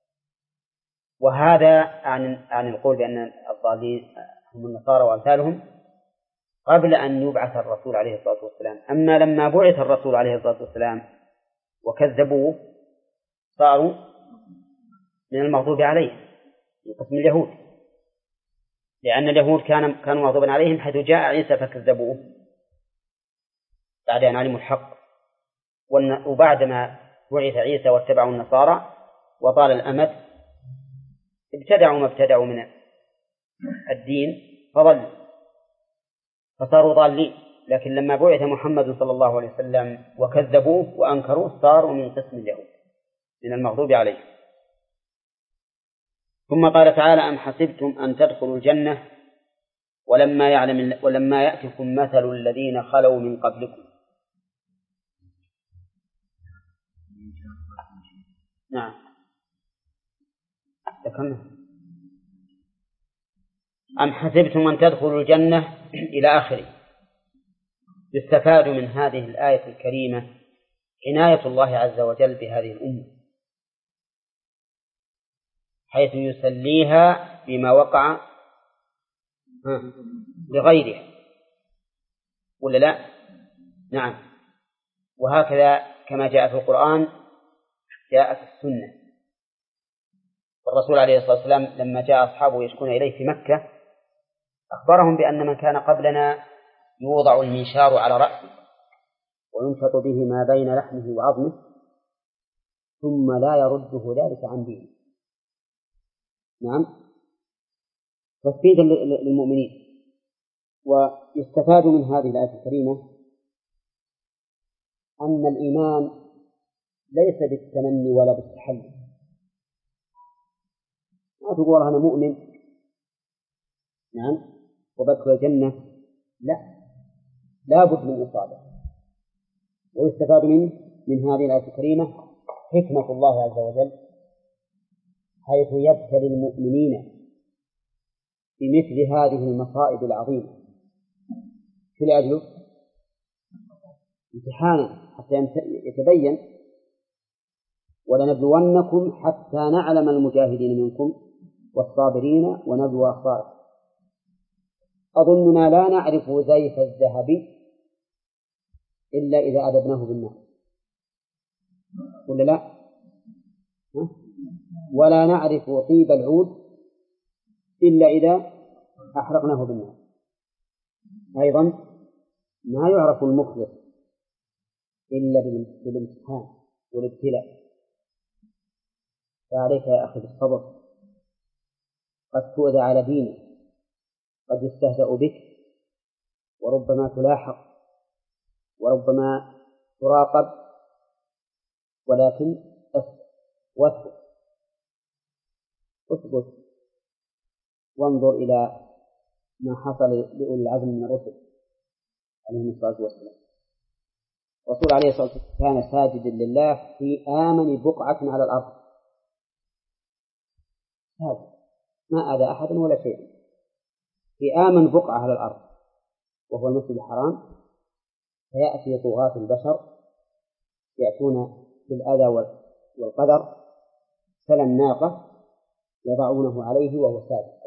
وهذا عن القول بأن الضالين هم النصارى وأمثالهم قبل أن يبعث الرسول عليه الصلاة والسلام. أما لما بعث الرسول عليه الصلاة والسلام وكذبوه صاروا من المغضوب عليهم، من قسم اليهود، لأن اليهود كانوا كانوا مغضوبا عليهم حيث جاء عيسى فكذبوه بعد أن علموا الحق. وبعدما بعث عيسى واتبعوا النصارى وطال الأمد ابتدعوا ما ابتدعوا من الدين فضلوا فصاروا ضالين. لكن لما بعث محمد صلى الله عليه وسلم وكذبوه وأنكروه صاروا من قسم اليهود من المغضوب عليه. ثم قال تعالى: أم حسبتم أن تدخلوا الجنة ولما يعلم ولما يأتكم مثل الذين خلوا من قبلكم. نعم. ذكرنا. أم حسبتم أن تدخلوا الجنة إلى آخره. يستفاد من هذه الآية الكريمة عناية الله عز وجل بهذه الأمة، حيث يسليها بما وقع لغيرها، ولا لا؟ نعم. وهكذا كما جاء في القرآن جاءت السنة. والرسول عليه الصلاة والسلام لما جاء أصحابه يشكون إليه في مكة أخبرهم بأن من كان قبلنا يوضع المنشار على رأسه وينشط به ما بين لحمه وعظمه ثم لا يرده ذلك عن دينه. نعم. تثبيتا للمؤمنين. ويستفاد من هذه الآية الكريمة أن الإيمان ليس بالتمني ولا بالتحلي. ما تقول أنا مؤمن نعم وبدخل الجنة، لا، لا بد من إصابة. ويستفاد منه من هذه الآية الكريمة حكمة الله عز وجل حيث يبتلي المؤمنين بمثل هذه المصائب العظيمة في الأجل امتحانا حتى يتبين: ولنبلونكم حتى نعلم المجاهدين منكم والصابرين ونبلو أخباركم. أظننا لا نعرف زيف الذهب إلا إذا أذبناه بالنار. ولا لا؟ ولا نعرف طيب العود إلا إذا أحرقناه بالنار. أيضا ما يعرف المخلص إلا بالامتحان والابتلاء. فعليك يا أخي بالصبر، قد تؤذى على دينك، قد يستهزأ بك، وربما تلاحق، وربما تراقب، ولكن واثبت اثبت وانظر إلى ما حصل لأولي العزم من الرسل عليهم الصلاة والسلام. الرسول عليه الصلاة والسلام كان ساجدا لله في آمن بقعة على الأرض، هذا ما أذى أحدا ولا شيء، في آمن بقعة على الأرض وهو المسجد الحرام. فيأتي طغاة البشر يأتون بالأذى والقدر فلا الناقة يضعونه عليه وهو ساجد.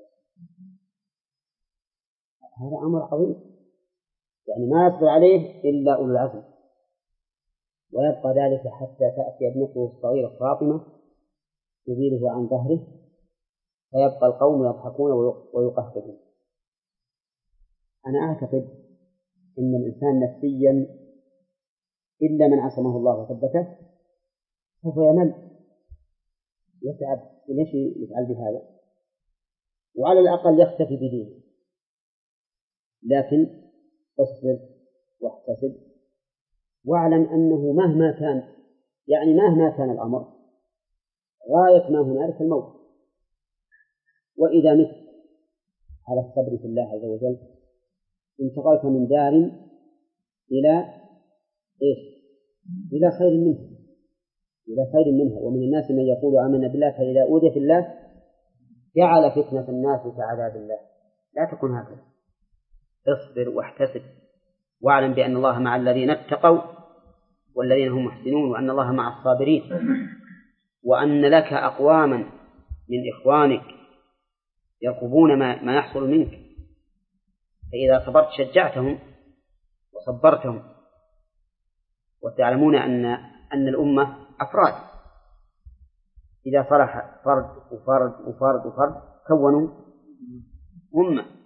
هذا أمر عظيم، يعني ما يصبر عليه إلا أولو العزم. ويبقى ذلك حتى تأتي ابنته الصغيرة فاطمة تزيله عن ظهره، فيبقى القوم يضحكون ويقهقهون. أنا أعتقد إن الإنسان نفسيا إلا من عصمه الله وثبته سوف يمل يتعب، ليش يفعل بهذا؟ وعلى الأقل يختفي بدينه. لكن اصبر واحتسب واعلم أنه مهما كان، يعني مهما كان الأمر، غاية ما هنالك الموت. وإذا مت على الصبر في الله عز وجل انتقلت من دار إلى إيش؟ إلى خير منها، إلى خير منها. ومن الناس من يقول آمنا بالله فإذا أوذي في الله جعل فتنة الناس كعذاب الله. لا تكن هكذا، اصبر واحتسب واعلم بأن الله مع الذين اتقوا والذين هم محسنون، وأن الله مع الصابرين، وأن لك أقواما من إخوانك يرقبون ما, ما يحصل منك، فإذا صبرت شجعتهم وصبرتهم. وتعلمون أن أن الأمة أفراد، إذا صلح فرد وفرد وفرد وفرد كونوا أمة.